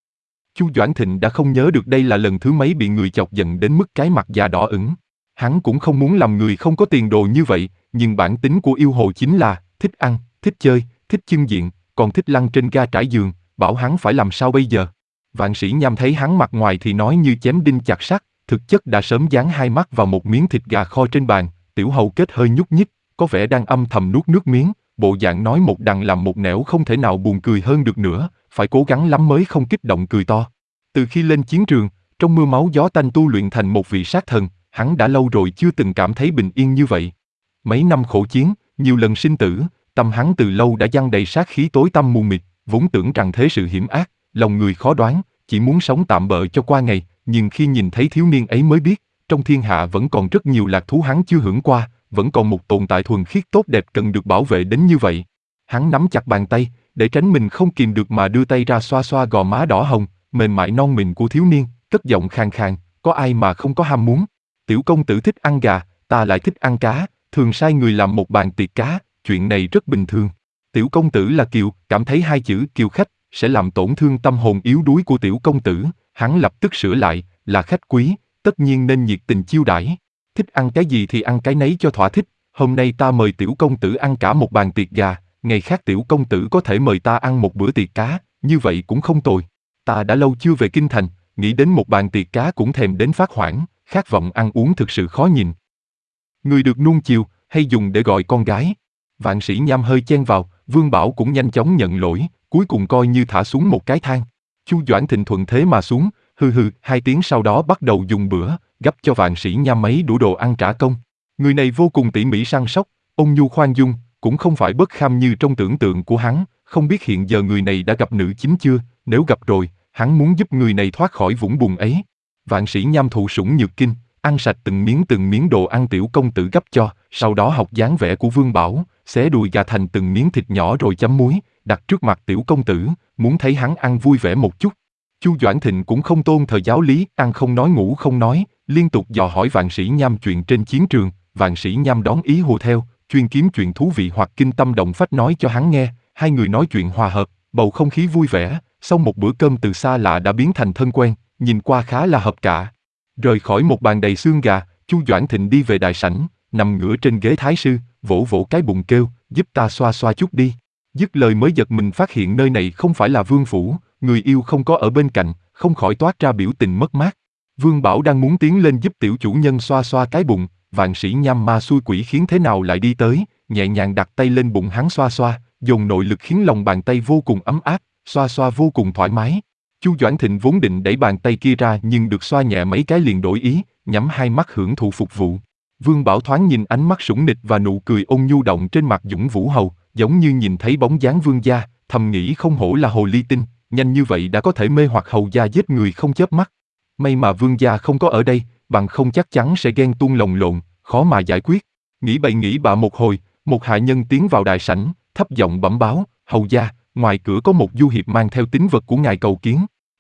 Chu Doãn Thịnh đã không nhớ được đây là lần thứ mấy bị người chọc giận đến mức cái mặt già đỏ ửng. Hắn cũng không muốn làm người không có tiền đồ như vậy, nhưng bản tính của yêu hồ chính là thích ăn, thích chơi, thích chưng diện, còn thích lăn trên ga trải giường, bảo hắn phải làm sao bây giờ. Vạn Sĩ Nham thấy hắn mặt ngoài thì nói như chém đinh chặt sắt, thực chất đã sớm dán hai mắt vào một miếng thịt gà kho trên bàn, tiểu hầu kết hơi nhúc nhích, có vẻ đang âm thầm nuốt nước miếng, bộ dạng nói một đằng làm một nẻo không thể nào buồn cười hơn được nữa, phải cố gắng lắm mới không kích động cười to. Từ khi lên chiến trường, trong mưa máu gió tanh tu luyện thành một vị sát thần, hắn đã lâu rồi chưa từng cảm thấy bình yên như vậy. Mấy năm khổ chiến, nhiều lần sinh tử, tâm hắn từ lâu đã giăng đầy sát khí tối tăm mù mịt, vốn tưởng rằng thế sự hiểm ác, lòng người khó đoán, chỉ muốn sống tạm bợ cho qua ngày, nhưng khi nhìn thấy thiếu niên ấy mới biết, trong thiên hạ vẫn còn rất nhiều lạc thú hắn chưa hưởng qua, vẫn còn một tồn tại thuần khiết tốt đẹp cần được bảo vệ đến như vậy. Hắn nắm chặt bàn tay, để tránh mình không kìm được mà đưa tay ra xoa xoa gò má đỏ hồng, mềm mại non mịn của thiếu niên, cất giọng khàn khàn, có ai mà không có ham muốn. Tiểu công tử thích ăn gà, ta lại thích ăn cá, thường sai người làm một bàn tiệc cá, chuyện này rất bình thường. Tiểu công tử là kiều, cảm thấy hai chữ kiều khách sẽ làm tổn thương tâm hồn yếu đuối của tiểu công tử, hắn lập tức sửa lại, là khách quý, tất nhiên nên nhiệt tình chiêu đãi. Thích ăn cái gì thì ăn cái nấy cho thỏa thích, hôm nay ta mời tiểu công tử ăn cả một bàn tiệc gà, ngày khác tiểu công tử có thể mời ta ăn một bữa tiệc cá, như vậy cũng không tồi. Ta đã lâu chưa về kinh thành, nghĩ đến một bàn tiệc cá cũng thèm đến phát hoảng, khát vọng ăn uống thực sự khó nhìn. Người được nuông chiều, hay dùng để gọi con gái. Vạn Sĩ Nham hơi chen vào, Vương Bảo cũng nhanh chóng nhận lỗi, cuối cùng coi như thả xuống một cái thang. Chu Doãn Thịnh thuận thế mà xuống, hừ hừ, hai tiếng sau đó bắt đầu dùng bữa, gấp cho Vạn Sĩ Nham mấy đũa đồ ăn trả công. Người này vô cùng tỉ mỉ săn sóc, ôn nhu khoan dung, cũng không phải bất kham như trong tưởng tượng của hắn, không biết hiện giờ người này đã gặp nữ chính chưa, nếu gặp rồi, hắn muốn giúp người này thoát khỏi vũng bùn ấy. Vạn Sĩ Nham thụ sủng nhược kinh, ăn sạch từng miếng từng miếng đồ ăn tiểu công tử gấp cho, sau đó học dáng vẻ của Vương Bảo, xé đùi gà thành từng miếng thịt nhỏ rồi chấm muối, đặt trước mặt tiểu công tử, muốn thấy hắn ăn vui vẻ một chút. Chu Doãn Thịnh cũng không tôn thờ giáo lý, ăn không nói ngủ không nói, liên tục dò hỏi Vạn Sĩ Nham chuyện trên chiến trường. Vạn Sĩ Nham đón ý hùa theo, chuyên kiếm chuyện thú vị hoặc kinh tâm động phách nói cho hắn nghe. Hai người nói chuyện hòa hợp, bầu không khí vui vẻ. Sau một bữa cơm từ xa lạ đã biến thành thân quen, nhìn qua khá là hợp cả. Rời khỏi một bàn đầy xương gà, Chu Doãn Thịnh đi về đại sảnh, nằm ngửa trên ghế thái sư, vỗ vỗ cái bụng kêu, giúp ta xoa xoa chút đi. Dứt lời mới giật mình phát hiện nơi này không phải là vương phủ, người yêu không có ở bên cạnh, không khỏi toát ra biểu tình mất mát. Vương Bảo đang muốn tiến lên giúp tiểu chủ nhân xoa xoa cái bụng, Vạn Sĩ Nham ma xui quỷ khiến thế nào lại đi tới, nhẹ nhàng đặt tay lên bụng hắn xoa xoa, dồn nội lực khiến lòng bàn tay vô cùng ấm áp, xoa xoa vô cùng thoải mái. Chu Doãn Thịnh vốn định đẩy bàn tay kia ra nhưng được xoa nhẹ mấy cái liền đổi ý, nhắm hai mắt hưởng thụ phục vụ. Vương Bảo thoáng nhìn ánh mắt sủng nịch và nụ cười ôn nhu động trên mặt Dũng Vũ Hầu, giống như nhìn thấy bóng dáng vương gia, thầm nghĩ không hổ là hồ ly tinh, nhanh như vậy đã có thể mê hoặc hầu gia giết người không chớp mắt. May mà vương gia không có ở đây, bằng không chắc chắn sẽ ghen tuông lồng lộn, khó mà giải quyết. Nghĩ bậy nghĩ bạ một hồi, một hạ nhân tiến vào đại sảnh, thấp giọng bẩm báo, hầu gia, ngoài cửa có một du hiệp mang theo tín vật của ngài cầu kiến.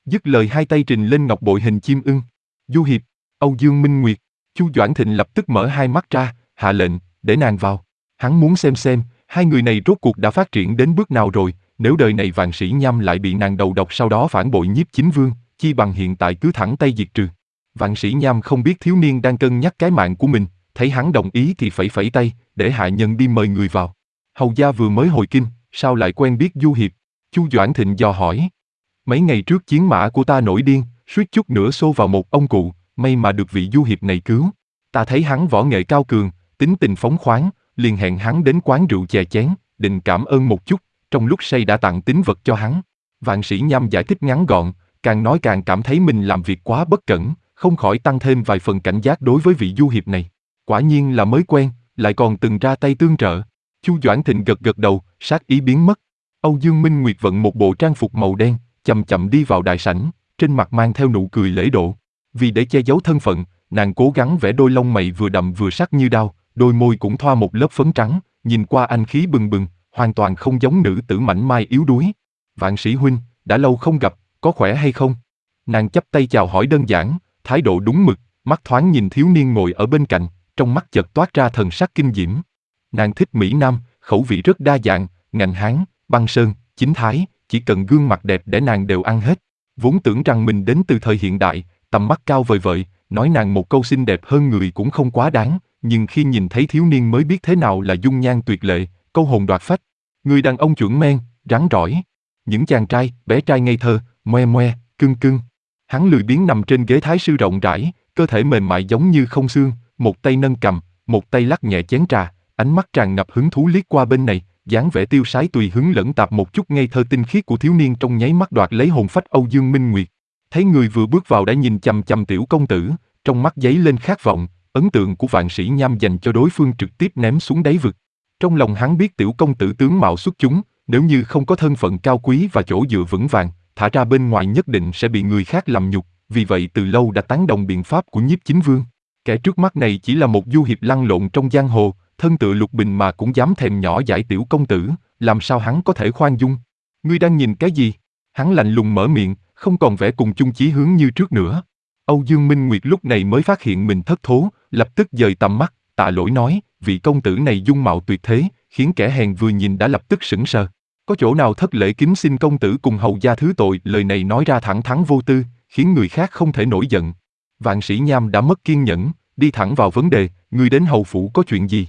Dứt lời hai tay trình lên ngọc bội hình chim ưng. Du hiệp, Âu Dương Minh Nguyệt. Chu Doãn Thịnh lập tức mở hai mắt ra, hạ lệnh, để nàng vào. Hắn muốn xem xem, hai người này rốt cuộc đã phát triển đến bước nào rồi, nếu đời này Vạn Sĩ Nham lại bị nàng đầu độc sau đó phản bội Nhiếp Chính Vương, chi bằng hiện tại cứ thẳng tay diệt trừ. Vạn Sĩ Nham không biết thiếu niên đang cân nhắc cái mạng của mình, thấy hắn đồng ý thì phẩy phẩy tay, để hạ nhân đi mời người vào. Hầu gia vừa mới hồi kinh, sao lại quen biết Du hiệp? Chu Doãn Thịnh dò hỏi. Mấy ngày trước chiến mã của ta nổi điên, suýt chút nữa xô vào một ông cụ, may mà được vị Du hiệp này cứu. Ta thấy hắn võ nghệ cao cường, tính tình phóng khoáng, liền hẹn hắn đến quán rượu chè chén, định cảm ơn một chút, trong lúc say đã tặng tín vật cho hắn. Vạn Sĩ Nham giải thích ngắn gọn, càng nói càng cảm thấy mình làm việc quá bất cẩn, không khỏi tăng thêm vài phần cảnh giác đối với vị Du hiệp này. Quả nhiên là mới quen, lại còn từng ra tay tương trợ. Chu Doãn Thịnh gật gật đầu, sát ý biến mất. Âu Dương Minh Nguyệt vận một bộ trang phục màu đen, chậm chậm đi vào đại sảnh, trên mặt mang theo nụ cười lễ độ. Vì để che giấu thân phận, nàng cố gắng vẽ đôi lông mày vừa đậm vừa sắc như đao, đôi môi cũng thoa một lớp phấn trắng, nhìn qua anh khí bừng bừng, hoàn toàn không giống nữ tử mảnh mai yếu đuối. Vạn Sĩ huynh, đã lâu không gặp, có khỏe hay không? Nàng chắp tay chào hỏi đơn giản, thái độ đúng mực, mắt thoáng nhìn thiếu niên ngồi ở bên cạnh, trong mắt chợt toát ra thần sắc kinh diễm. Nàng thích Mỹ Nam, khẩu vị rất đa dạng, ngành Hán, băng sơn, chính Thái, chỉ cần gương mặt đẹp để nàng đều ăn hết. Vốn tưởng rằng mình đến từ thời hiện đại, tầm mắt cao vời vợi, nói nàng một câu xinh đẹp hơn người cũng không quá đáng, nhưng khi nhìn thấy thiếu niên mới biết thế nào là dung nhan tuyệt lệ, câu hồn đoạt phách. Người đàn ông chuẩn men, rắn rỏi. Những chàng trai, bé trai ngây thơ, moe moe, cưng cưng. Hắn lười biếng nằm trên ghế thái sư rộng rãi, cơ thể mềm mại giống như không xương, một tay nâng cầm, một tay lắc nhẹ chén trà, ánh mắt tràn ngập hứng thú liếc qua bên này, dáng vẻ tiêu sái tùy hứng lẫn tạp một chút ngây thơ tinh khiết của thiếu niên trong nháy mắt đoạt lấy hồn phách Âu Dương Minh Nguyệt. Thấy người vừa bước vào đã nhìn chằm chằm tiểu công tử, trong mắt giấy lên khát vọng, ấn tượng của Vạn Sĩ Nham dành cho đối phương trực tiếp ném xuống đáy vực. Trong lòng hắn biết tiểu công tử tướng mạo xuất chúng, nếu như không có thân phận cao quý và chỗ dựa vững vàng, thả ra bên ngoài nhất định sẽ bị người khác làm nhục, vì vậy từ lâu đã tán đồng biện pháp của Nhiếp Chính Vương. Kẻ trước mắt này chỉ là một du hiệp lăn lộn trong giang hồ, thân tựa lục bình mà cũng dám thèm nhỏ dãi tiểu công tử, làm sao hắn có thể khoan dung? Ngươi đang nhìn cái gì? Hắn lạnh lùng mở miệng, không còn vẻ cùng chung chí hướng như trước nữa. Âu Dương Minh Nguyệt lúc này mới phát hiện mình thất thố, lập tức dời tầm mắt, tạ lỗi nói, vị công tử này dung mạo tuyệt thế, khiến kẻ hèn vừa nhìn đã lập tức sững sờ. Có chỗ nào thất lễ kính xin công tử cùng hầu gia thứ tội, lời này nói ra thẳng thắn vô tư, khiến người khác không thể nổi giận. Vạn Sĩ Nham đã mất kiên nhẫn, đi thẳng vào vấn đề, ngươi đến hầu phủ có chuyện gì?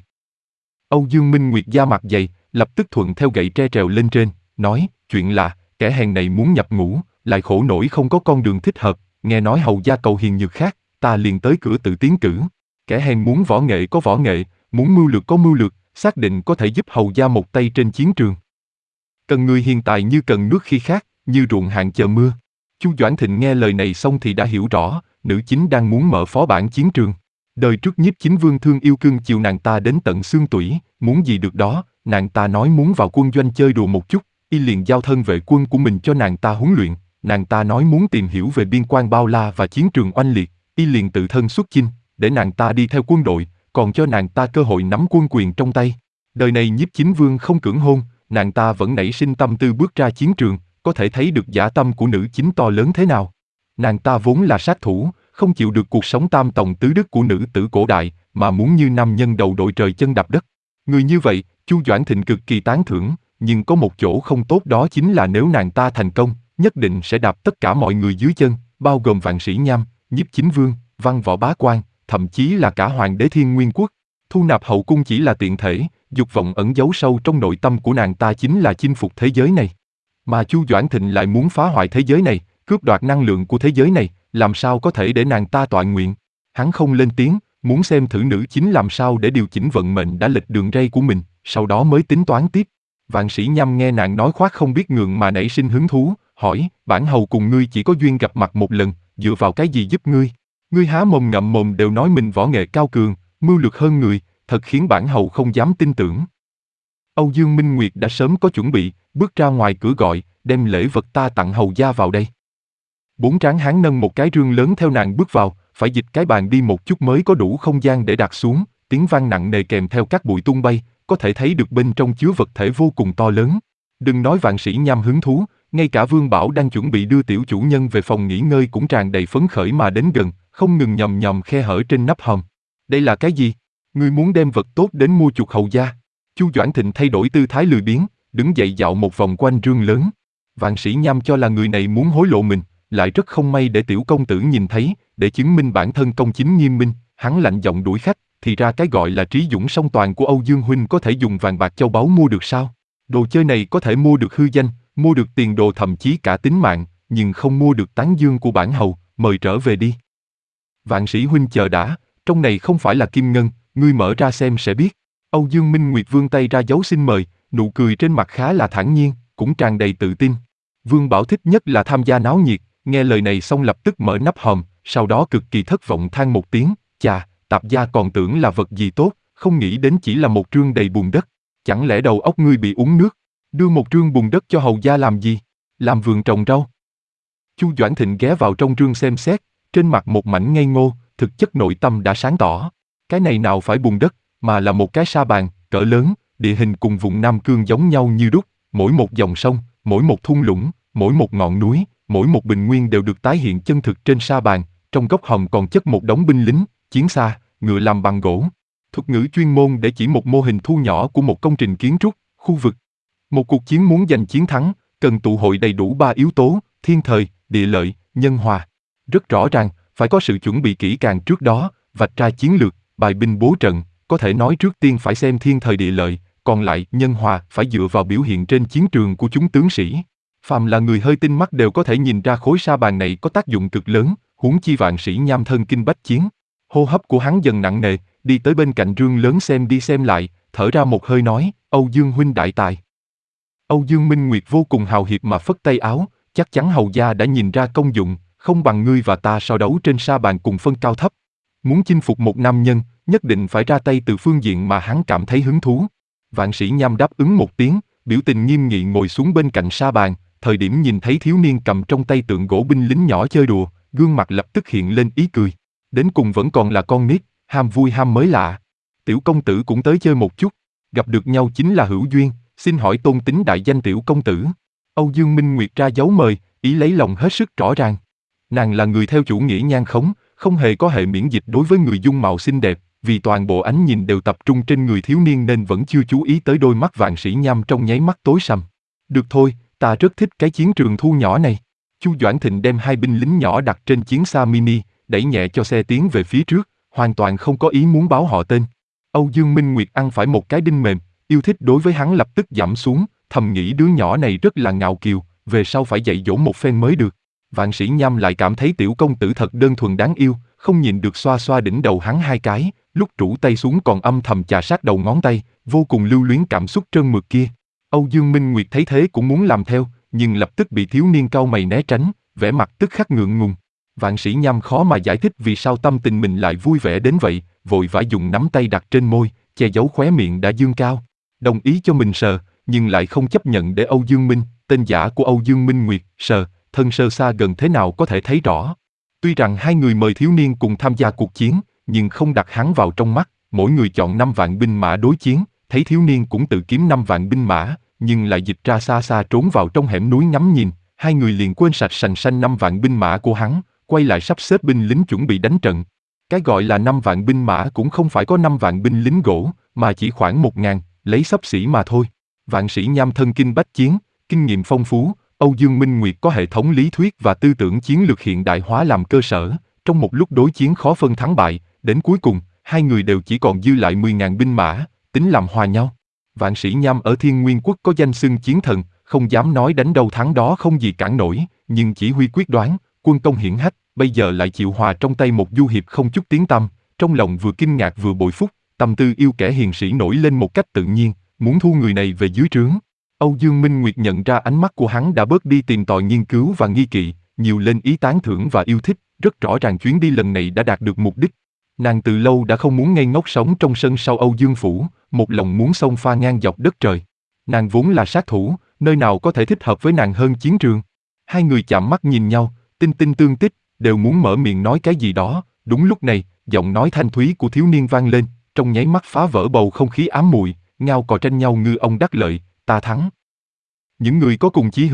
Âu Dương Minh Nguyệt da mặt dày, lập tức thuận theo gậy tre trèo lên trên, nói, chuyện là, kẻ hèn này muốn nhập ngũ, lại khổ nổi không có con đường thích hợp, nghe nói hầu gia cầu hiền nhược khác, ta liền tới cửa tự tiến cử. Kẻ hèn muốn võ nghệ có võ nghệ, muốn mưu lược có mưu lược, xác định có thể giúp hầu gia một tay trên chiến trường. Cần người hiện tại như cần nước khi khác, như ruộng hạn chờ mưa. Chu Doãn Thịnh nghe lời này xong thì đã hiểu rõ, nữ chính đang muốn mở phó bản chiến trường. Đời trước Nhiếp Chính Vương thương yêu cưng chiều nàng ta đến tận xương tủy, muốn gì được đó, nàng ta nói muốn vào quân doanh chơi đùa một chút, y liền giao thân vệ quân của mình cho nàng ta huấn luyện, nàng ta nói muốn tìm hiểu về biên quan bao la và chiến trường oanh liệt, y liền tự thân xuất chinh, để nàng ta đi theo quân đội, còn cho nàng ta cơ hội nắm quân quyền trong tay. Đời này Nhiếp Chính Vương không cưỡng hôn, nàng ta vẫn nảy sinh tâm tư bước ra chiến trường, có thể thấy được dã tâm của nữ chính to lớn thế nào. Nàng ta vốn là sát thủ, không chịu được cuộc sống tam tòng tứ đức của nữ tử cổ đại, mà muốn như nam nhân đầu đội trời chân đạp đất. Người như vậy, Chu Doãn Thịnh cực kỳ tán thưởng, nhưng có một chỗ không tốt đó chính là nếu nàng ta thành công, nhất định sẽ đạp tất cả mọi người dưới chân, bao gồm Vạn Sĩ Nham, Nhiếp Chính Vương, văn võ bá quan, thậm chí là cả Hoàng đế Thiên Nguyên Quốc. Thu nạp hậu cung chỉ là tiện thể, dục vọng ẩn giấu sâu trong nội tâm của nàng ta chính là chinh phục thế giới này. Mà Chu Doãn Thịnh lại muốn phá hoại thế giới này, cướp đoạt năng lượng của thế giới này, làm sao có thể để nàng ta tọa nguyện. Hắn không lên tiếng, muốn xem thử nữ chính làm sao để điều chỉnh vận mệnh đã lệch đường ray của mình, sau đó mới tính toán tiếp. Vạn Sĩ Nham nghe nàng nói khoác không biết ngượng mà nảy sinh hứng thú, hỏi, bản hầu cùng ngươi chỉ có duyên gặp mặt một lần, dựa vào cái gì giúp ngươi? Ngươi há mồm ngậm mồm đều nói mình võ nghệ cao cường, mưu lược hơn người, thật khiến bản hầu không dám tin tưởng. Âu Dương Minh Nguyệt đã sớm có chuẩn bị, bước ra ngoài cửa gọi, đem lễ vật ta tặng hầu gia vào đây. Bốn tráng hán nâng một cái rương lớn theo nàng bước vào, phải dịch cái bàn đi một chút mới có đủ không gian để đặt xuống, tiếng vang nặng nề kèm theo các bụi tung bay, có thể thấy được bên trong chứa vật thể vô cùng to lớn. Đừng nói Vạn Sĩ Nham hứng thú, Ngay cả Vương Bảo đang chuẩn bị đưa tiểu chủ nhân về phòng nghỉ ngơi cũng tràn đầy phấn khởi mà đến gần, không ngừng nhòm nhòm khe hở trên nắp hòm. Đây là cái gì? Ngươi muốn đem vật tốt đến mua chuộc hầu gia? Chu Doãn Thịnh thay đổi tư thái lười biếng, đứng dậy dạo một vòng quanh rương lớn. Vạn Sĩ Nham cho là người này muốn hối lộ mình, lại rất không may để tiểu công tử nhìn thấy, để chứng minh bản thân công chính nghiêm minh, hắn lạnh giọng đuổi khách, thì ra cái gọi là trí dũng song toàn của Âu Dương huynh có thể dùng vàng bạc châu báu mua được sao? Đồ chơi này có thể mua được hư danh, mua được tiền đồ thậm chí cả tính mạng, nhưng không mua được tán dương của bản hầu, mời trở về đi. Vạn Sĩ huynh chờ đã, trong này không phải là kim ngân, ngươi mở ra xem sẽ biết. Âu Dương Minh Nguyệt vươn tay ra dấu xin mời, nụ cười trên mặt khá là thản nhiên, cũng tràn đầy tự tin. Vương Bảo thích nhất là tham gia náo nhiệt, nghe lời này xong lập tức mở nắp hòm, sau đó cực kỳ thất vọng than một tiếng, chà, tạp gia còn tưởng là vật gì tốt, không nghĩ đến chỉ là một trương đầy bùn đất. Chẳng lẽ đầu óc ngươi bị uống nước? Đưa một trương bùn đất cho hầu gia làm gì? Làm vườn trồng rau. Chu Doãn Thịnh ghé vào trong rương xem xét, trên mặt một mảnh ngây ngô, thực chất nội tâm đã sáng tỏ. Cái này nào phải bùn đất, mà là một cái sa bàn, cỡ lớn, địa hình cùng vùng Nam Cương giống nhau như đúc, mỗi một dòng sông, mỗi một thung lũng, mỗi một ngọn núi, mỗi một bình nguyên đều được tái hiện chân thực trên sa bàn, trong góc hòm còn chất một đống binh lính, chiến xa, ngựa làm bằng gỗ. Thuật ngữ chuyên môn để chỉ một mô hình thu nhỏ của một công trình kiến trúc, khu vực. Một cuộc chiến muốn giành chiến thắng, cần tụ hội đầy đủ ba yếu tố, thiên thời, địa lợi, nhân hòa. Rất rõ ràng, phải có sự chuẩn bị kỹ càng trước đó, vạch ra chiến lược, bài binh bố trận, có thể nói trước tiên phải xem thiên thời địa lợi, còn lại nhân hòa phải dựa vào biểu hiện trên chiến trường của chúng tướng sĩ. Phàm là người hơi tinh mắt đều có thể nhìn ra khối sa bàn này có tác dụng cực lớn, huống chi Vạn Sĩ Nham thân kinh bách chiến. Hô hấp của hắn dần nặng nề, đi tới bên cạnh rương lớn xem đi xem lại, thở ra một hơi nói, Âu Dương huynh đại tài. Âu Dương Minh Nguyệt vô cùng hào hiệp mà phất tay áo, chắc chắn hầu gia đã nhìn ra công dụng, không bằng ngươi và ta so đấu trên sa bàn cùng phân cao thấp. Muốn chinh phục một nam nhân, nhất định phải ra tay từ phương diện mà hắn cảm thấy hứng thú. Vạn Sĩ Nham đáp ứng một tiếng, biểu tình nghiêm nghị ngồi xuống bên cạnh sa bàn, thời điểm nhìn thấy thiếu niên cầm trong tay tượng gỗ binh lính nhỏ chơi đùa, gương mặt lập tức hiện lên ý cười. Đến cùng vẫn còn là con nít, ham vui ham mới lạ. Tiểu công tử cũng tới chơi một chút, gặp được nhau chính là hữu duyên, xin hỏi tôn tính đại danh tiểu công tử. Âu Dương Minh Nguyệt ra dấu mời, ý lấy lòng hết sức rõ ràng. Nàng là người theo chủ nghĩa nhan khống, không hề có hệ miễn dịch đối với người dung mạo xinh đẹp, vì toàn bộ ánh nhìn đều tập trung trên người thiếu niên nên vẫn chưa chú ý tới đôi mắt Vạn Sĩ Nham trong nháy mắt tối sầm. Được thôi, ta rất thích cái chiến trường thu nhỏ này. Chu Doãn Thịnh đem hai binh lính nhỏ đặt trên chiến xa mini, đẩy nhẹ cho xe tiến về phía trước, hoàn toàn không có ý muốn báo họ tên. Âu Dương Minh Nguyệt ăn phải một cái đinh mềm, yêu thích đối với hắn lập tức giảm xuống, thầm nghĩ đứa nhỏ này rất là ngạo kiều, về sau phải dạy dỗ một phen mới được. Vạn Sĩ Nham lại cảm thấy tiểu công tử thật đơn thuần đáng yêu, không nhìn được xoa xoa đỉnh đầu hắn hai cái, lúc rũ tay xuống còn âm thầm chà sát đầu ngón tay, vô cùng lưu luyến cảm xúc trơn mượt kia. Âu Dương Minh Nguyệt thấy thế cũng muốn làm theo, nhưng lập tức bị thiếu niên cau mày né tránh, vẻ mặt tức khắc ngượng ngùng. Vạn Sĩ Nham khó mà giải thích vì sao tâm tình mình lại vui vẻ đến vậy, vội vã dùng nắm tay đặt trên môi, che giấu khóe miệng đã dương cao. Đồng ý cho mình sờ, nhưng lại không chấp nhận để Âu Dương Minh, tên giả của Âu Dương Minh Nguyệt, sờ, thân sơ xa gần thế nào có thể thấy rõ. Tuy rằng hai người mời thiếu niên cùng tham gia cuộc chiến, nhưng không đặt hắn vào trong mắt, mỗi người chọn năm vạn binh mã đối chiến, thấy thiếu niên cũng tự kiếm năm vạn binh mã, nhưng lại dịch ra xa xa trốn vào trong hẻm núi ngắm nhìn, hai người liền quên sạch sành sanh năm vạn binh mã của hắn, quay lại sắp xếp binh lính chuẩn bị đánh trận. Cái gọi là năm vạn binh mã cũng không phải có năm vạn binh lính gỗ, mà chỉ khoảng một ngàn, lấy xấp xỉ mà thôi. Vạn Sĩ Nham thân kinh bách chiến, kinh nghiệm phong phú, Âu Dương Minh Nguyệt có hệ thống lý thuyết và tư tưởng chiến lược hiện đại hóa làm cơ sở, trong một lúc đối chiến khó phân thắng bại, đến cuối cùng, hai người đều chỉ còn dư lại mười ngàn binh mã, tính làm hòa nhau. Vạn Sĩ Nham ở Thiên Nguyên Quốc có danh xưng chiến thần, không dám nói đánh đâu thắng đó không gì cản nổi, nhưng chỉ huy quyết đoán, quân công hiển hách, bây giờ lại chịu hòa trong tay một du hiệp không chút tiếng tăm, trong lòng vừa kinh ngạc vừa bội phúc, tâm tư yêu kẻ hiền sĩ nổi lên một cách tự nhiên, muốn thu người này về dưới trướng. Âu Dương Minh Nguyệt nhận ra ánh mắt của hắn đã bớt đi tìm tòi nghiên cứu và nghi kỵ, nhiều lên ý tán thưởng và yêu thích, rất rõ ràng chuyến đi lần này đã đạt được mục đích. Nàng từ lâu đã không muốn ngây ngốc sống trong sân sau Âu Dương Phủ, một lòng muốn xông pha ngang dọc đất trời. Nàng vốn là sát thủ, nơi nào có thể thích hợp với nàng hơn chiến trường. Hai người chạm mắt nhìn nhau, tinh tinh tương tích, đều muốn mở miệng nói cái gì đó. Đúng lúc này, giọng nói thanh thúy của thiếu niên vang lên, trong nháy mắt phá vỡ bầu không khí ám muội, ngao cò tranh nhau ngư ông đắc lợi, ta thắng. Những người có cùng chí hướng,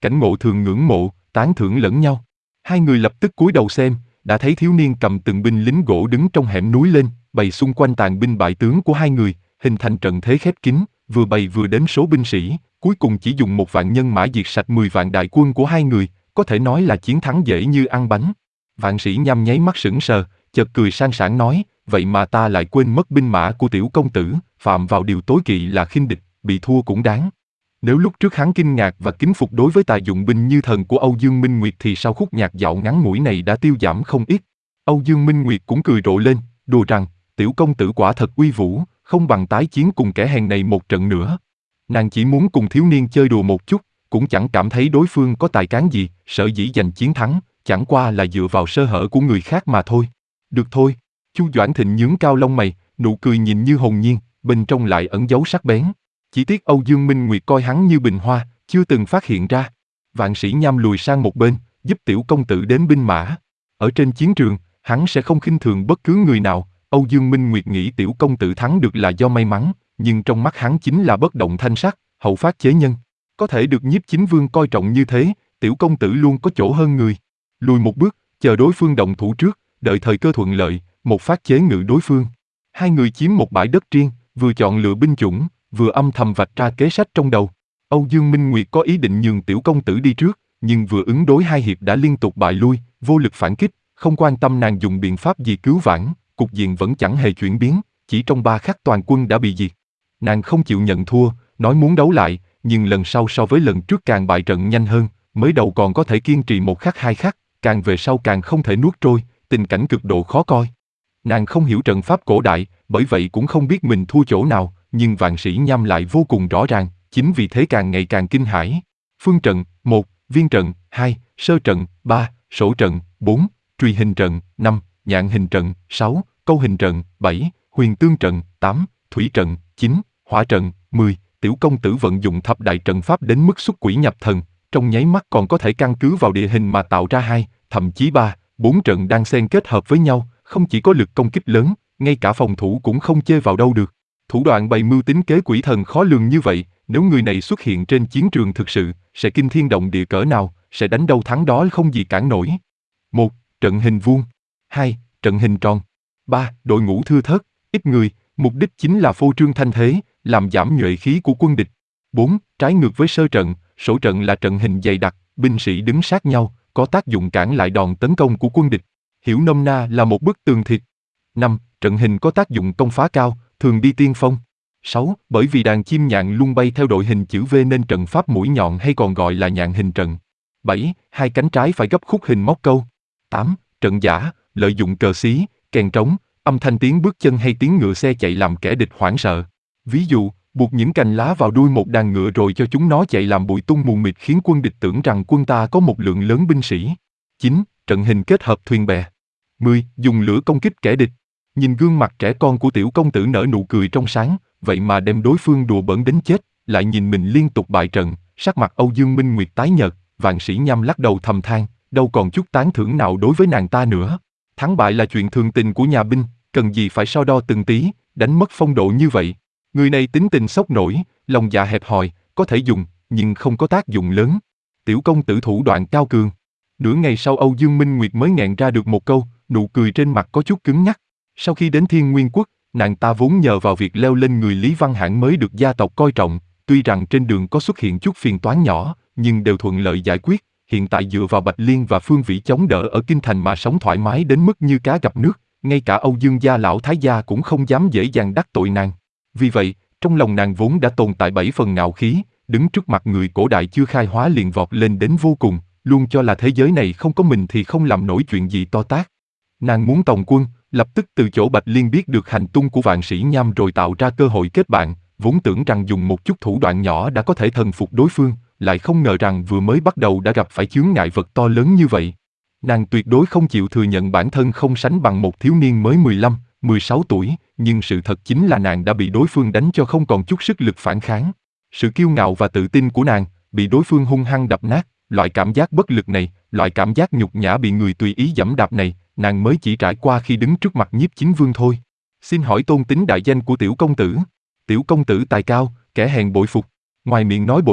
Cảnh Ngộ thường ngưỡng mộ, tán thưởng lẫn nhau. Hai người lập tức cúi đầu xem, đã thấy thiếu niên cầm từng binh lính gỗ đứng trong hẻm núi lên, bày xung quanh tàn binh bại tướng của hai người, hình thành trận thế khép kín, vừa bày vừa đếm số binh sĩ, cuối cùng chỉ dùng một vạn nhân mã diệt sạch mười vạn đại quân của hai người, có thể nói là chiến thắng dễ như ăn bánh. Vạn Sĩ Nham nháy mắt sững sờ, chợt cười sang sảng nói, vậy mà ta lại quên mất binh mã của tiểu công tử, phạm vào điều tối kỵ là khinh địch, bị thua cũng đáng. Nếu lúc trước hắn kinh ngạc và kính phục đối với tài dụng binh như thần của Âu Dương Minh Nguyệt thì sau khúc nhạc dạo ngắn ngủi này đã tiêu giảm không ít. Âu Dương Minh Nguyệt cũng cười rộ lên, đùa rằng, tiểu công tử quả thật uy vũ, không bằng tái chiến cùng kẻ hèn này một trận nữa. Nàng chỉ muốn cùng thiếu niên chơi đùa một chút, cũng chẳng cảm thấy đối phương có tài cán gì, sở dĩ giành chiến thắng, chẳng qua là dựa vào sơ hở của người khác mà thôi. Được thôi. Chu Doãn Thịnh nhướng cao lông mày, nụ cười nhìn như hồn nhiên, bên trong lại ẩn giấu sắc bén. Chỉ tiếc Âu Dương Minh Nguyệt coi hắn như bình hoa, chưa từng phát hiện ra. Vạn Sĩ Nham lùi sang một bên, giúp tiểu công tử đếm binh mã. Ở trên chiến trường, hắn sẽ không khinh thường bất cứ người nào. Âu Dương Minh Nguyệt nghĩ tiểu công tử thắng được là do may mắn, nhưng trong mắt hắn chính là bất động thanh sắc, hậu phát chế nhân. Có thể được Nhiếp Chính Vương coi trọng như thế, tiểu công tử luôn có chỗ hơn người. Lùi một bước, chờ đối phương động thủ trước, đợi thời cơ thuận lợi, một phát chế ngự đối phương. Hai người chiếm một bãi đất riêng, vừa chọn lựa binh chủng, vừa âm thầm vạch ra kế sách trong đầu. Âu Dương Minh Nguyệt có ý định nhường tiểu công tử đi trước, nhưng vừa ứng đối hai hiệp đã liên tục bại lui, vô lực phản kích, không quan tâm nàng dùng biện pháp gì cứu vãn, cục diện vẫn chẳng hề chuyển biến, chỉ trong ba khắc toàn quân đã bị diệt. Nàng không chịu nhận thua, nói muốn đấu lại, nhưng lần sau so với lần trước càng bại trận nhanh hơn, mới đầu còn có thể kiên trì một khắc hai khắc, càng về sau càng không thể nuốt trôi, tình cảnh cực độ khó coi. Nàng không hiểu trận pháp cổ đại, bởi vậy cũng không biết mình thua chỗ nào, nhưng Vạn Sĩ Nham lại vô cùng rõ ràng, chính vì thế càng ngày càng kinh hãi. Phương trận, một, viên trận, hai, sơ trận, ba, sổ trận, bốn, truy hình trận, năm, nhạn hình trận, sáu, câu hình trận, bảy, huyền tương trận, tám, thủy trận, chín, hỏa trận, mười, tiểu công tử vận dụng thập đại trận pháp đến mức xuất quỷ nhập thần, trong nháy mắt còn có thể căn cứ vào địa hình mà tạo ra hai, thậm chí ba, bốn trận đang xen kết hợp với nhau, không chỉ có lực công kích lớn, ngay cả phòng thủ cũng không chê vào đâu được. Thủ đoạn bày mưu tính kế quỷ thần khó lường như vậy, nếu người này xuất hiện trên chiến trường thực sự, sẽ kinh thiên động địa cỡ nào, sẽ đánh đâu thắng đó không gì cản nổi. một. Trận hình vuông. hai. Trận hình tròn. ba. Đội ngũ thưa thớt, ít người, mục đích chính là phô trương thanh thế, làm giảm nhuệ khí của quân địch. bốn. Trái ngược với sơ trận, sổ trận là trận hình dày đặc, binh sĩ đứng sát nhau, có tác dụng cản lại đòn tấn công của quân địch. Hiểu nôm na là một bức tường thịt. năm. Trận hình có tác dụng công phá cao, thường đi tiên phong. sáu. Bởi vì đàn chim nhạn luôn bay theo đội hình chữ V nên trận pháp mũi nhọn hay còn gọi là nhạn hình trận. bảy. Hai cánh trái phải gấp khúc hình móc câu. tám. Trận giả, lợi dụng cờ xí, kèn trống, âm thanh tiếng bước chân hay tiếng ngựa xe chạy làm kẻ địch hoảng sợ. Ví dụ, buộc những cành lá vào đuôi một đàn ngựa rồi cho chúng nó chạy làm bụi tung mù mịt khiến quân địch tưởng rằng quân ta có một lượng lớn binh sĩ. chín. Trận hình kết hợp thuyền bè. mười. Dùng lửa công kích kẻ địch. Nhìn gương mặt trẻ con của tiểu công tử nở nụ cười trong sáng, vậy mà đem đối phương đùa bỡn đến chết, lại nhìn mình liên tục bại trận, sắc mặt Âu Dương Minh Nguyệt tái nhợt, Vạn Sĩ Nham lắc đầu thầm than, đâu còn chút tán thưởng nào đối với nàng ta nữa. Thắng bại là chuyện thường tình của nhà binh, cần gì phải so đo từng tí, đánh mất phong độ như vậy. Người này tính tình sốc nổi, lòng dạ hẹp hòi, có thể dùng, nhưng không có tác dụng lớn. Tiểu công tử thủ đoạn cao cường. Nửa ngày sau Âu Dương Minh Nguyệt mới nghẹn ra được một câu, nụ cười trên mặt có chút cứng nhắc. Sau khi đến Thiên Nguyên Quốc, nàng ta vốn nhờ vào việc leo lên người Lý Văn Hãn mới được gia tộc coi trọng, tuy rằng trên đường có xuất hiện chút phiền toái nhỏ, nhưng đều thuận lợi giải quyết, hiện tại dựa vào Bạch Liên và Phương Vĩ chống đỡ ở kinh thành mà sống thoải mái đến mức như cá gặp nước, ngay cả Âu Dương gia lão thái gia cũng không dám dễ dàng đắc tội nàng. Vì vậy, trong lòng nàng vốn đã tồn tại bảy phần ngạo khí, đứng trước mặt người cổ đại chưa khai hóa liền vọt lên đến vô cùng, luôn cho là thế giới này không có mình thì không làm nổi chuyện gì to tát. Nàng muốn tòng quân, lập tức từ chỗ Bạch Liên biết được hành tung của Vạn Sĩ Nham rồi tạo ra cơ hội kết bạn, vốn tưởng rằng dùng một chút thủ đoạn nhỏ đã có thể thần phục đối phương, lại không ngờ rằng vừa mới bắt đầu đã gặp phải chướng ngại vật to lớn như vậy. Nàng tuyệt đối không chịu thừa nhận bản thân không sánh bằng một thiếu niên mới mười lăm, mười sáu tuổi, nhưng sự thật chính là nàng đã bị đối phương đánh cho không còn chút sức lực phản kháng. Sự kiêu ngạo và tự tin của nàng bị đối phương hung hăng đập nát, loại cảm giác bất lực này, loại cảm giác nhục nhã bị người tùy ý giẫm đạp này, nàng mới chỉ trải qua khi đứng trước mặt Nhiếp Chính Vương thôi. Xin hỏi tôn tính đại danh của tiểu công tử. Tiểu công tử tài cao, kẻ hèn bội phục. Ngoài miệng nói bội phục,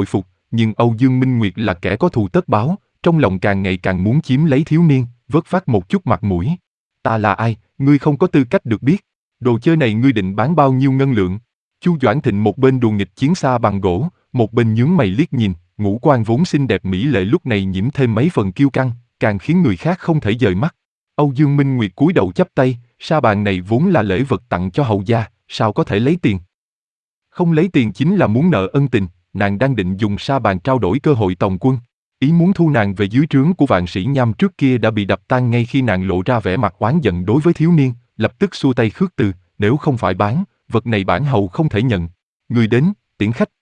nhưng Âu Dương Minh Nguyệt là kẻ có thù tất báo, trong lòng càng ngày càng muốn chiếm lấy thiếu niên, vớt vát một chút mặt mũi. Ta là ai, ngươi không có tư cách được biết. Đồ chơi này ngươi định bán bao nhiêu ngân lượng? Chu Doãn Thịnh một bên đùa nghịch chiến xa bằng gỗ, một bên nhướng mày liếc nhìn, ngũ quan vốn xinh đẹp mỹ lệ lúc này nhiễm thêm mấy phần kiêu căng, càng khiến người khác không thể dời mắt. Âu Dương Minh Nguyệt cúi đầu chắp tay, sa bàn này vốn là lễ vật tặng cho hầu gia, sao có thể lấy tiền? Không lấy tiền chính là muốn nợ ân tình, nàng đang định dùng sa bàn trao đổi cơ hội tòng quân. Ý muốn thu nàng về dưới trướng của Vạn Sĩ Nham trước kia đã bị đập tan ngay khi nàng lộ ra vẻ mặt oán giận đối với thiếu niên, lập tức xua tay khước từ, nếu không phải bán, vật này bản hầu không thể nhận. Người đến, tiễn khách.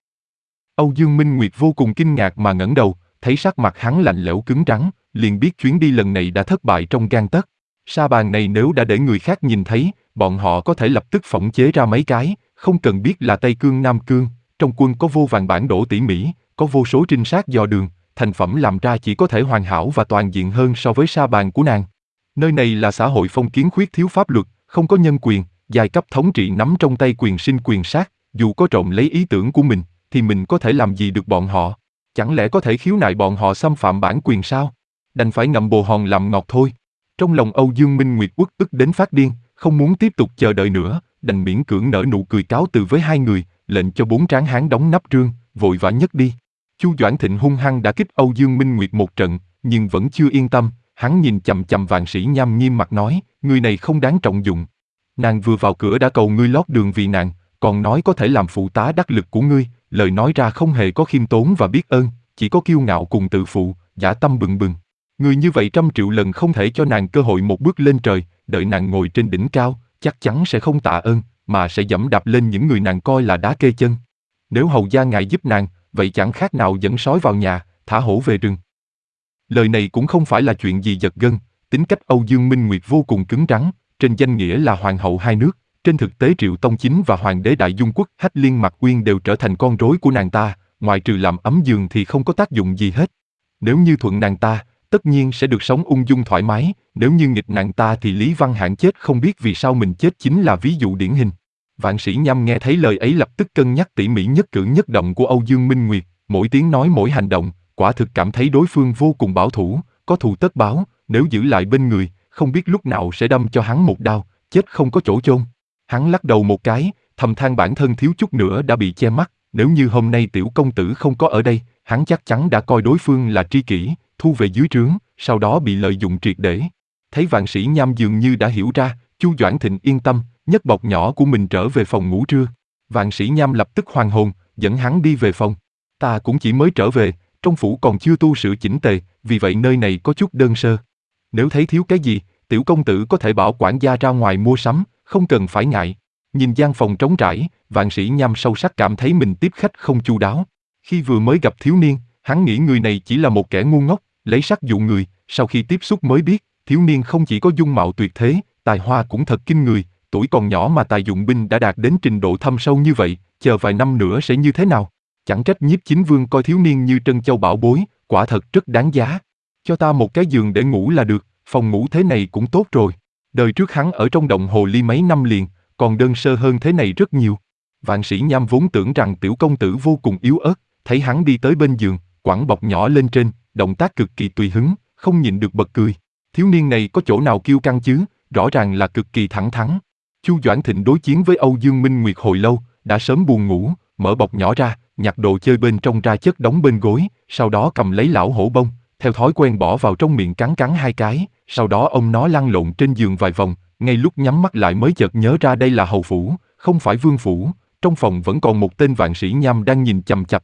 Âu Dương Minh Nguyệt vô cùng kinh ngạc mà ngẩng đầu, thấy sắc mặt hắn lạnh lẽo cứng rắn, liền biết chuyến đi lần này đã thất bại trong gang tấc. Sa bàn này nếu đã để người khác nhìn thấy, bọn họ có thể lập tức phỏng chế ra mấy cái, không cần biết là Tây Cương Nam Cương, trong quân có vô vàn bản đồ tỉ mỉ, có vô số trinh sát dò đường, thành phẩm làm ra chỉ có thể hoàn hảo và toàn diện hơn so với sa bàn của nàng. Nơi này là xã hội phong kiến khuyết thiếu pháp luật, không có nhân quyền, giai cấp thống trị nắm trong tay quyền sinh quyền sát, dù có trộm lấy ý tưởng của mình, thì mình có thể làm gì được bọn họ? Chẳng lẽ có thể khiếu nại bọn họ xâm phạm bản quyền sao? Đành phải ngậm bồ hòn làm ngọt thôi. Trong lòng Âu Dương Minh Nguyệt uất ức đến phát điên, không muốn tiếp tục chờ đợi nữa, đành miễn cưỡng nở nụ cười cáo từ với hai người, lệnh cho bốn tráng hán đóng nắp trương, vội vã nhấc đi. Chu Doãn Thịnh hung hăng đã kích Âu Dương Minh Nguyệt một trận, nhưng vẫn chưa yên tâm, hắn nhìn chằm chằm Vạn Sĩ Nham nghiêm mặt nói, người này không đáng trọng dụng. Nàng vừa vào cửa đã cầu ngươi lót đường vì nàng, còn nói có thể làm phụ tá đắc lực của ngươi, lời nói ra không hề có khiêm tốn và biết ơn, chỉ có kiêu ngạo cùng tự phụ, dã tâm bừng bừng. Người như vậy trăm triệu lần không thể cho nàng cơ hội một bước lên trời, đợi nàng ngồi trên đỉnh cao, chắc chắn sẽ không tạ ơn, mà sẽ dẫm đạp lên những người nàng coi là đá kê chân. Nếu hầu gia ngài giúp nàng, vậy chẳng khác nào dẫn sói vào nhà, thả hổ về rừng. Lời này cũng không phải là chuyện gì giật gân, tính cách Âu Dương Minh Nguyệt vô cùng cứng rắn, trên danh nghĩa là hoàng hậu hai nước, trên thực tế Triệu Tông Chính và hoàng đế Đại Dung Quốc Hách Liên Mặc Uyên đều trở thành con rối của nàng ta, ngoại trừ làm ấm giường thì không có tác dụng gì hết. Nếu như thuận nàng ta, tất nhiên sẽ được sống ung dung thoải mái, nếu như nghịch nàng ta thì Lý Văn Hãn chết không biết vì sao mình chết chính là ví dụ điển hình. Vạn Sĩ Nham nghe thấy lời ấy lập tức cân nhắc tỉ mỉ nhất cử nhất động của Âu Dương Minh Nguyệt, mỗi tiếng nói mỗi hành động, quả thực cảm thấy đối phương vô cùng bảo thủ, có thù tất báo, nếu giữ lại bên người, không biết lúc nào sẽ đâm cho hắn một đao, chết không có chỗ chôn. Hắn lắc đầu một cái, thầm than bản thân thiếu chút nữa đã bị che mắt, nếu như hôm nay tiểu công tử không có ở đây, hắn chắc chắn đã coi đối phương là tri kỷ, thu về dưới trướng, sau đó bị lợi dụng triệt để. Thấy Vạn Sĩ Nham dường như đã hiểu ra, Chu Doãn Thịnh yên tâm, nhấc bọc nhỏ của mình trở về phòng ngủ trưa. Vạn Sĩ Nham lập tức hoàn hồn, dẫn hắn đi về phòng. Ta cũng chỉ mới trở về, trong phủ còn chưa tu sửa chỉnh tề, vì vậy nơi này có chút đơn sơ. Nếu thấy thiếu cái gì, tiểu công tử có thể bảo quản gia ra ngoài mua sắm, không cần phải ngại. Nhìn gian phòng trống trải, Vạn Sĩ Nham sâu sắc cảm thấy mình tiếp khách không chu đáo. Khi vừa mới gặp thiếu niên, hắn nghĩ người này chỉ là một kẻ ngu ngốc, lấy sắc dụ người, sau khi tiếp xúc mới biết, thiếu niên không chỉ có dung mạo tuyệt thế, tài hoa cũng thật kinh người, tuổi còn nhỏ mà tài dụng binh đã đạt đến trình độ thâm sâu như vậy, chờ vài năm nữa sẽ như thế nào? Chẳng trách Nhiếp Chính Vương coi thiếu niên như trân châu bảo bối, quả thật rất đáng giá. Cho ta một cái giường để ngủ là được, phòng ngủ thế này cũng tốt rồi. Đời trước hắn ở trong động hồ ly mấy năm liền, còn đơn sơ hơn thế này rất nhiều. Vạn Sĩ Nham vốn tưởng rằng tiểu công tử vô cùng yếu ớt, thấy hắn đi tới bên giường, quẳng bọc nhỏ lên trên, động tác cực kỳ tùy hứng, không nhịn được bật cười. Thiếu niên này có chỗ nào kiêu căng chứ, rõ ràng là cực kỳ thẳng thắn. Chu Doãn Thịnh đối chiến với Âu Dương Minh Nguyệt hồi lâu, đã sớm buồn ngủ, mở bọc nhỏ ra, nhặt đồ chơi bên trong ra chất đóng bên gối, sau đó cầm lấy lão hổ bông, theo thói quen bỏ vào trong miệng cắn cắn hai cái, sau đó ông nó lăn lộn trên giường vài vòng, ngay lúc nhắm mắt lại mới chợt nhớ ra đây là hầu phủ, không phải vương phủ, trong phòng vẫn còn một tên Vạn Sĩ Nham đang nhìn chằm chằm.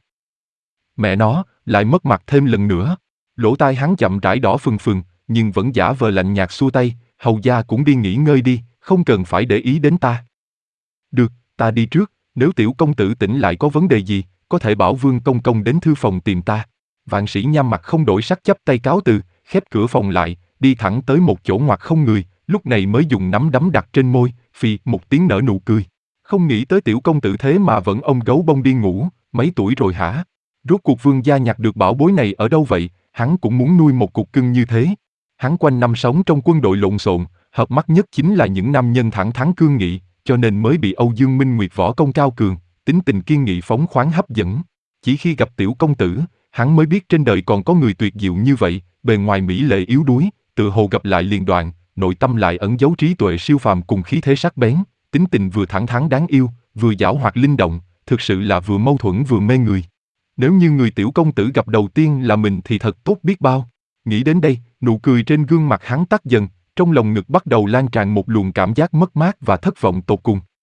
Mẹ nó, lại mất mặt thêm lần nữa. Lỗ tai hắn chậm rãi đỏ phừng phừng, nhưng vẫn giả vờ lạnh nhạt xua tay, hầu gia cũng đi nghỉ ngơi đi, không cần phải để ý đến ta. Được, ta đi trước, nếu tiểu công tử tỉnh lại có vấn đề gì, có thể bảo Vương công công đến thư phòng tìm ta. Vạn Sĩ Nham mặt không đổi sắc chắp tay cáo từ, khép cửa phòng lại, đi thẳng tới một chỗ ngoặt không người, lúc này mới dùng nắm đấm đặt trên môi, phì một tiếng nở nụ cười. Không nghĩ tới tiểu công tử thế mà vẫn ôm gấu bông đi ngủ, mấy tuổi rồi hả? Rốt cuộc Vương gia nhặt được bảo bối này ở đâu vậy? Hắn cũng muốn nuôi một cục cưng như thế. Hắn quanh năm sống trong quân đội lộn xộn, hợp mắt nhất chính là những nam nhân thẳng thắn cương nghị, cho nên mới bị Âu Dương Minh Nguyệt võ công cao cường, tính tình kiên nghị phóng khoáng hấp dẫn. Chỉ khi gặp tiểu công tử, hắn mới biết trên đời còn có người tuyệt diệu như vậy, bề ngoài mỹ lệ yếu đuối, tựa hồ gặp lại liền đoạn, nội tâm lại ẩn giấu trí tuệ siêu phàm cùng khí thế sắc bén, tính tình vừa thẳng thắn đáng yêu, vừa giảo hoạt linh động, thực sự là vừa mâu thuẫn vừa mê người. Nếu như người tiểu công tử gặp đầu tiên là mình thì thật tốt biết bao. Nghĩ đến đây, nụ cười trên gương mặt hắn tắt dần, trong lòng ngực bắt đầu lan tràn một luồng cảm giác mất mát và thất vọng tột cùng.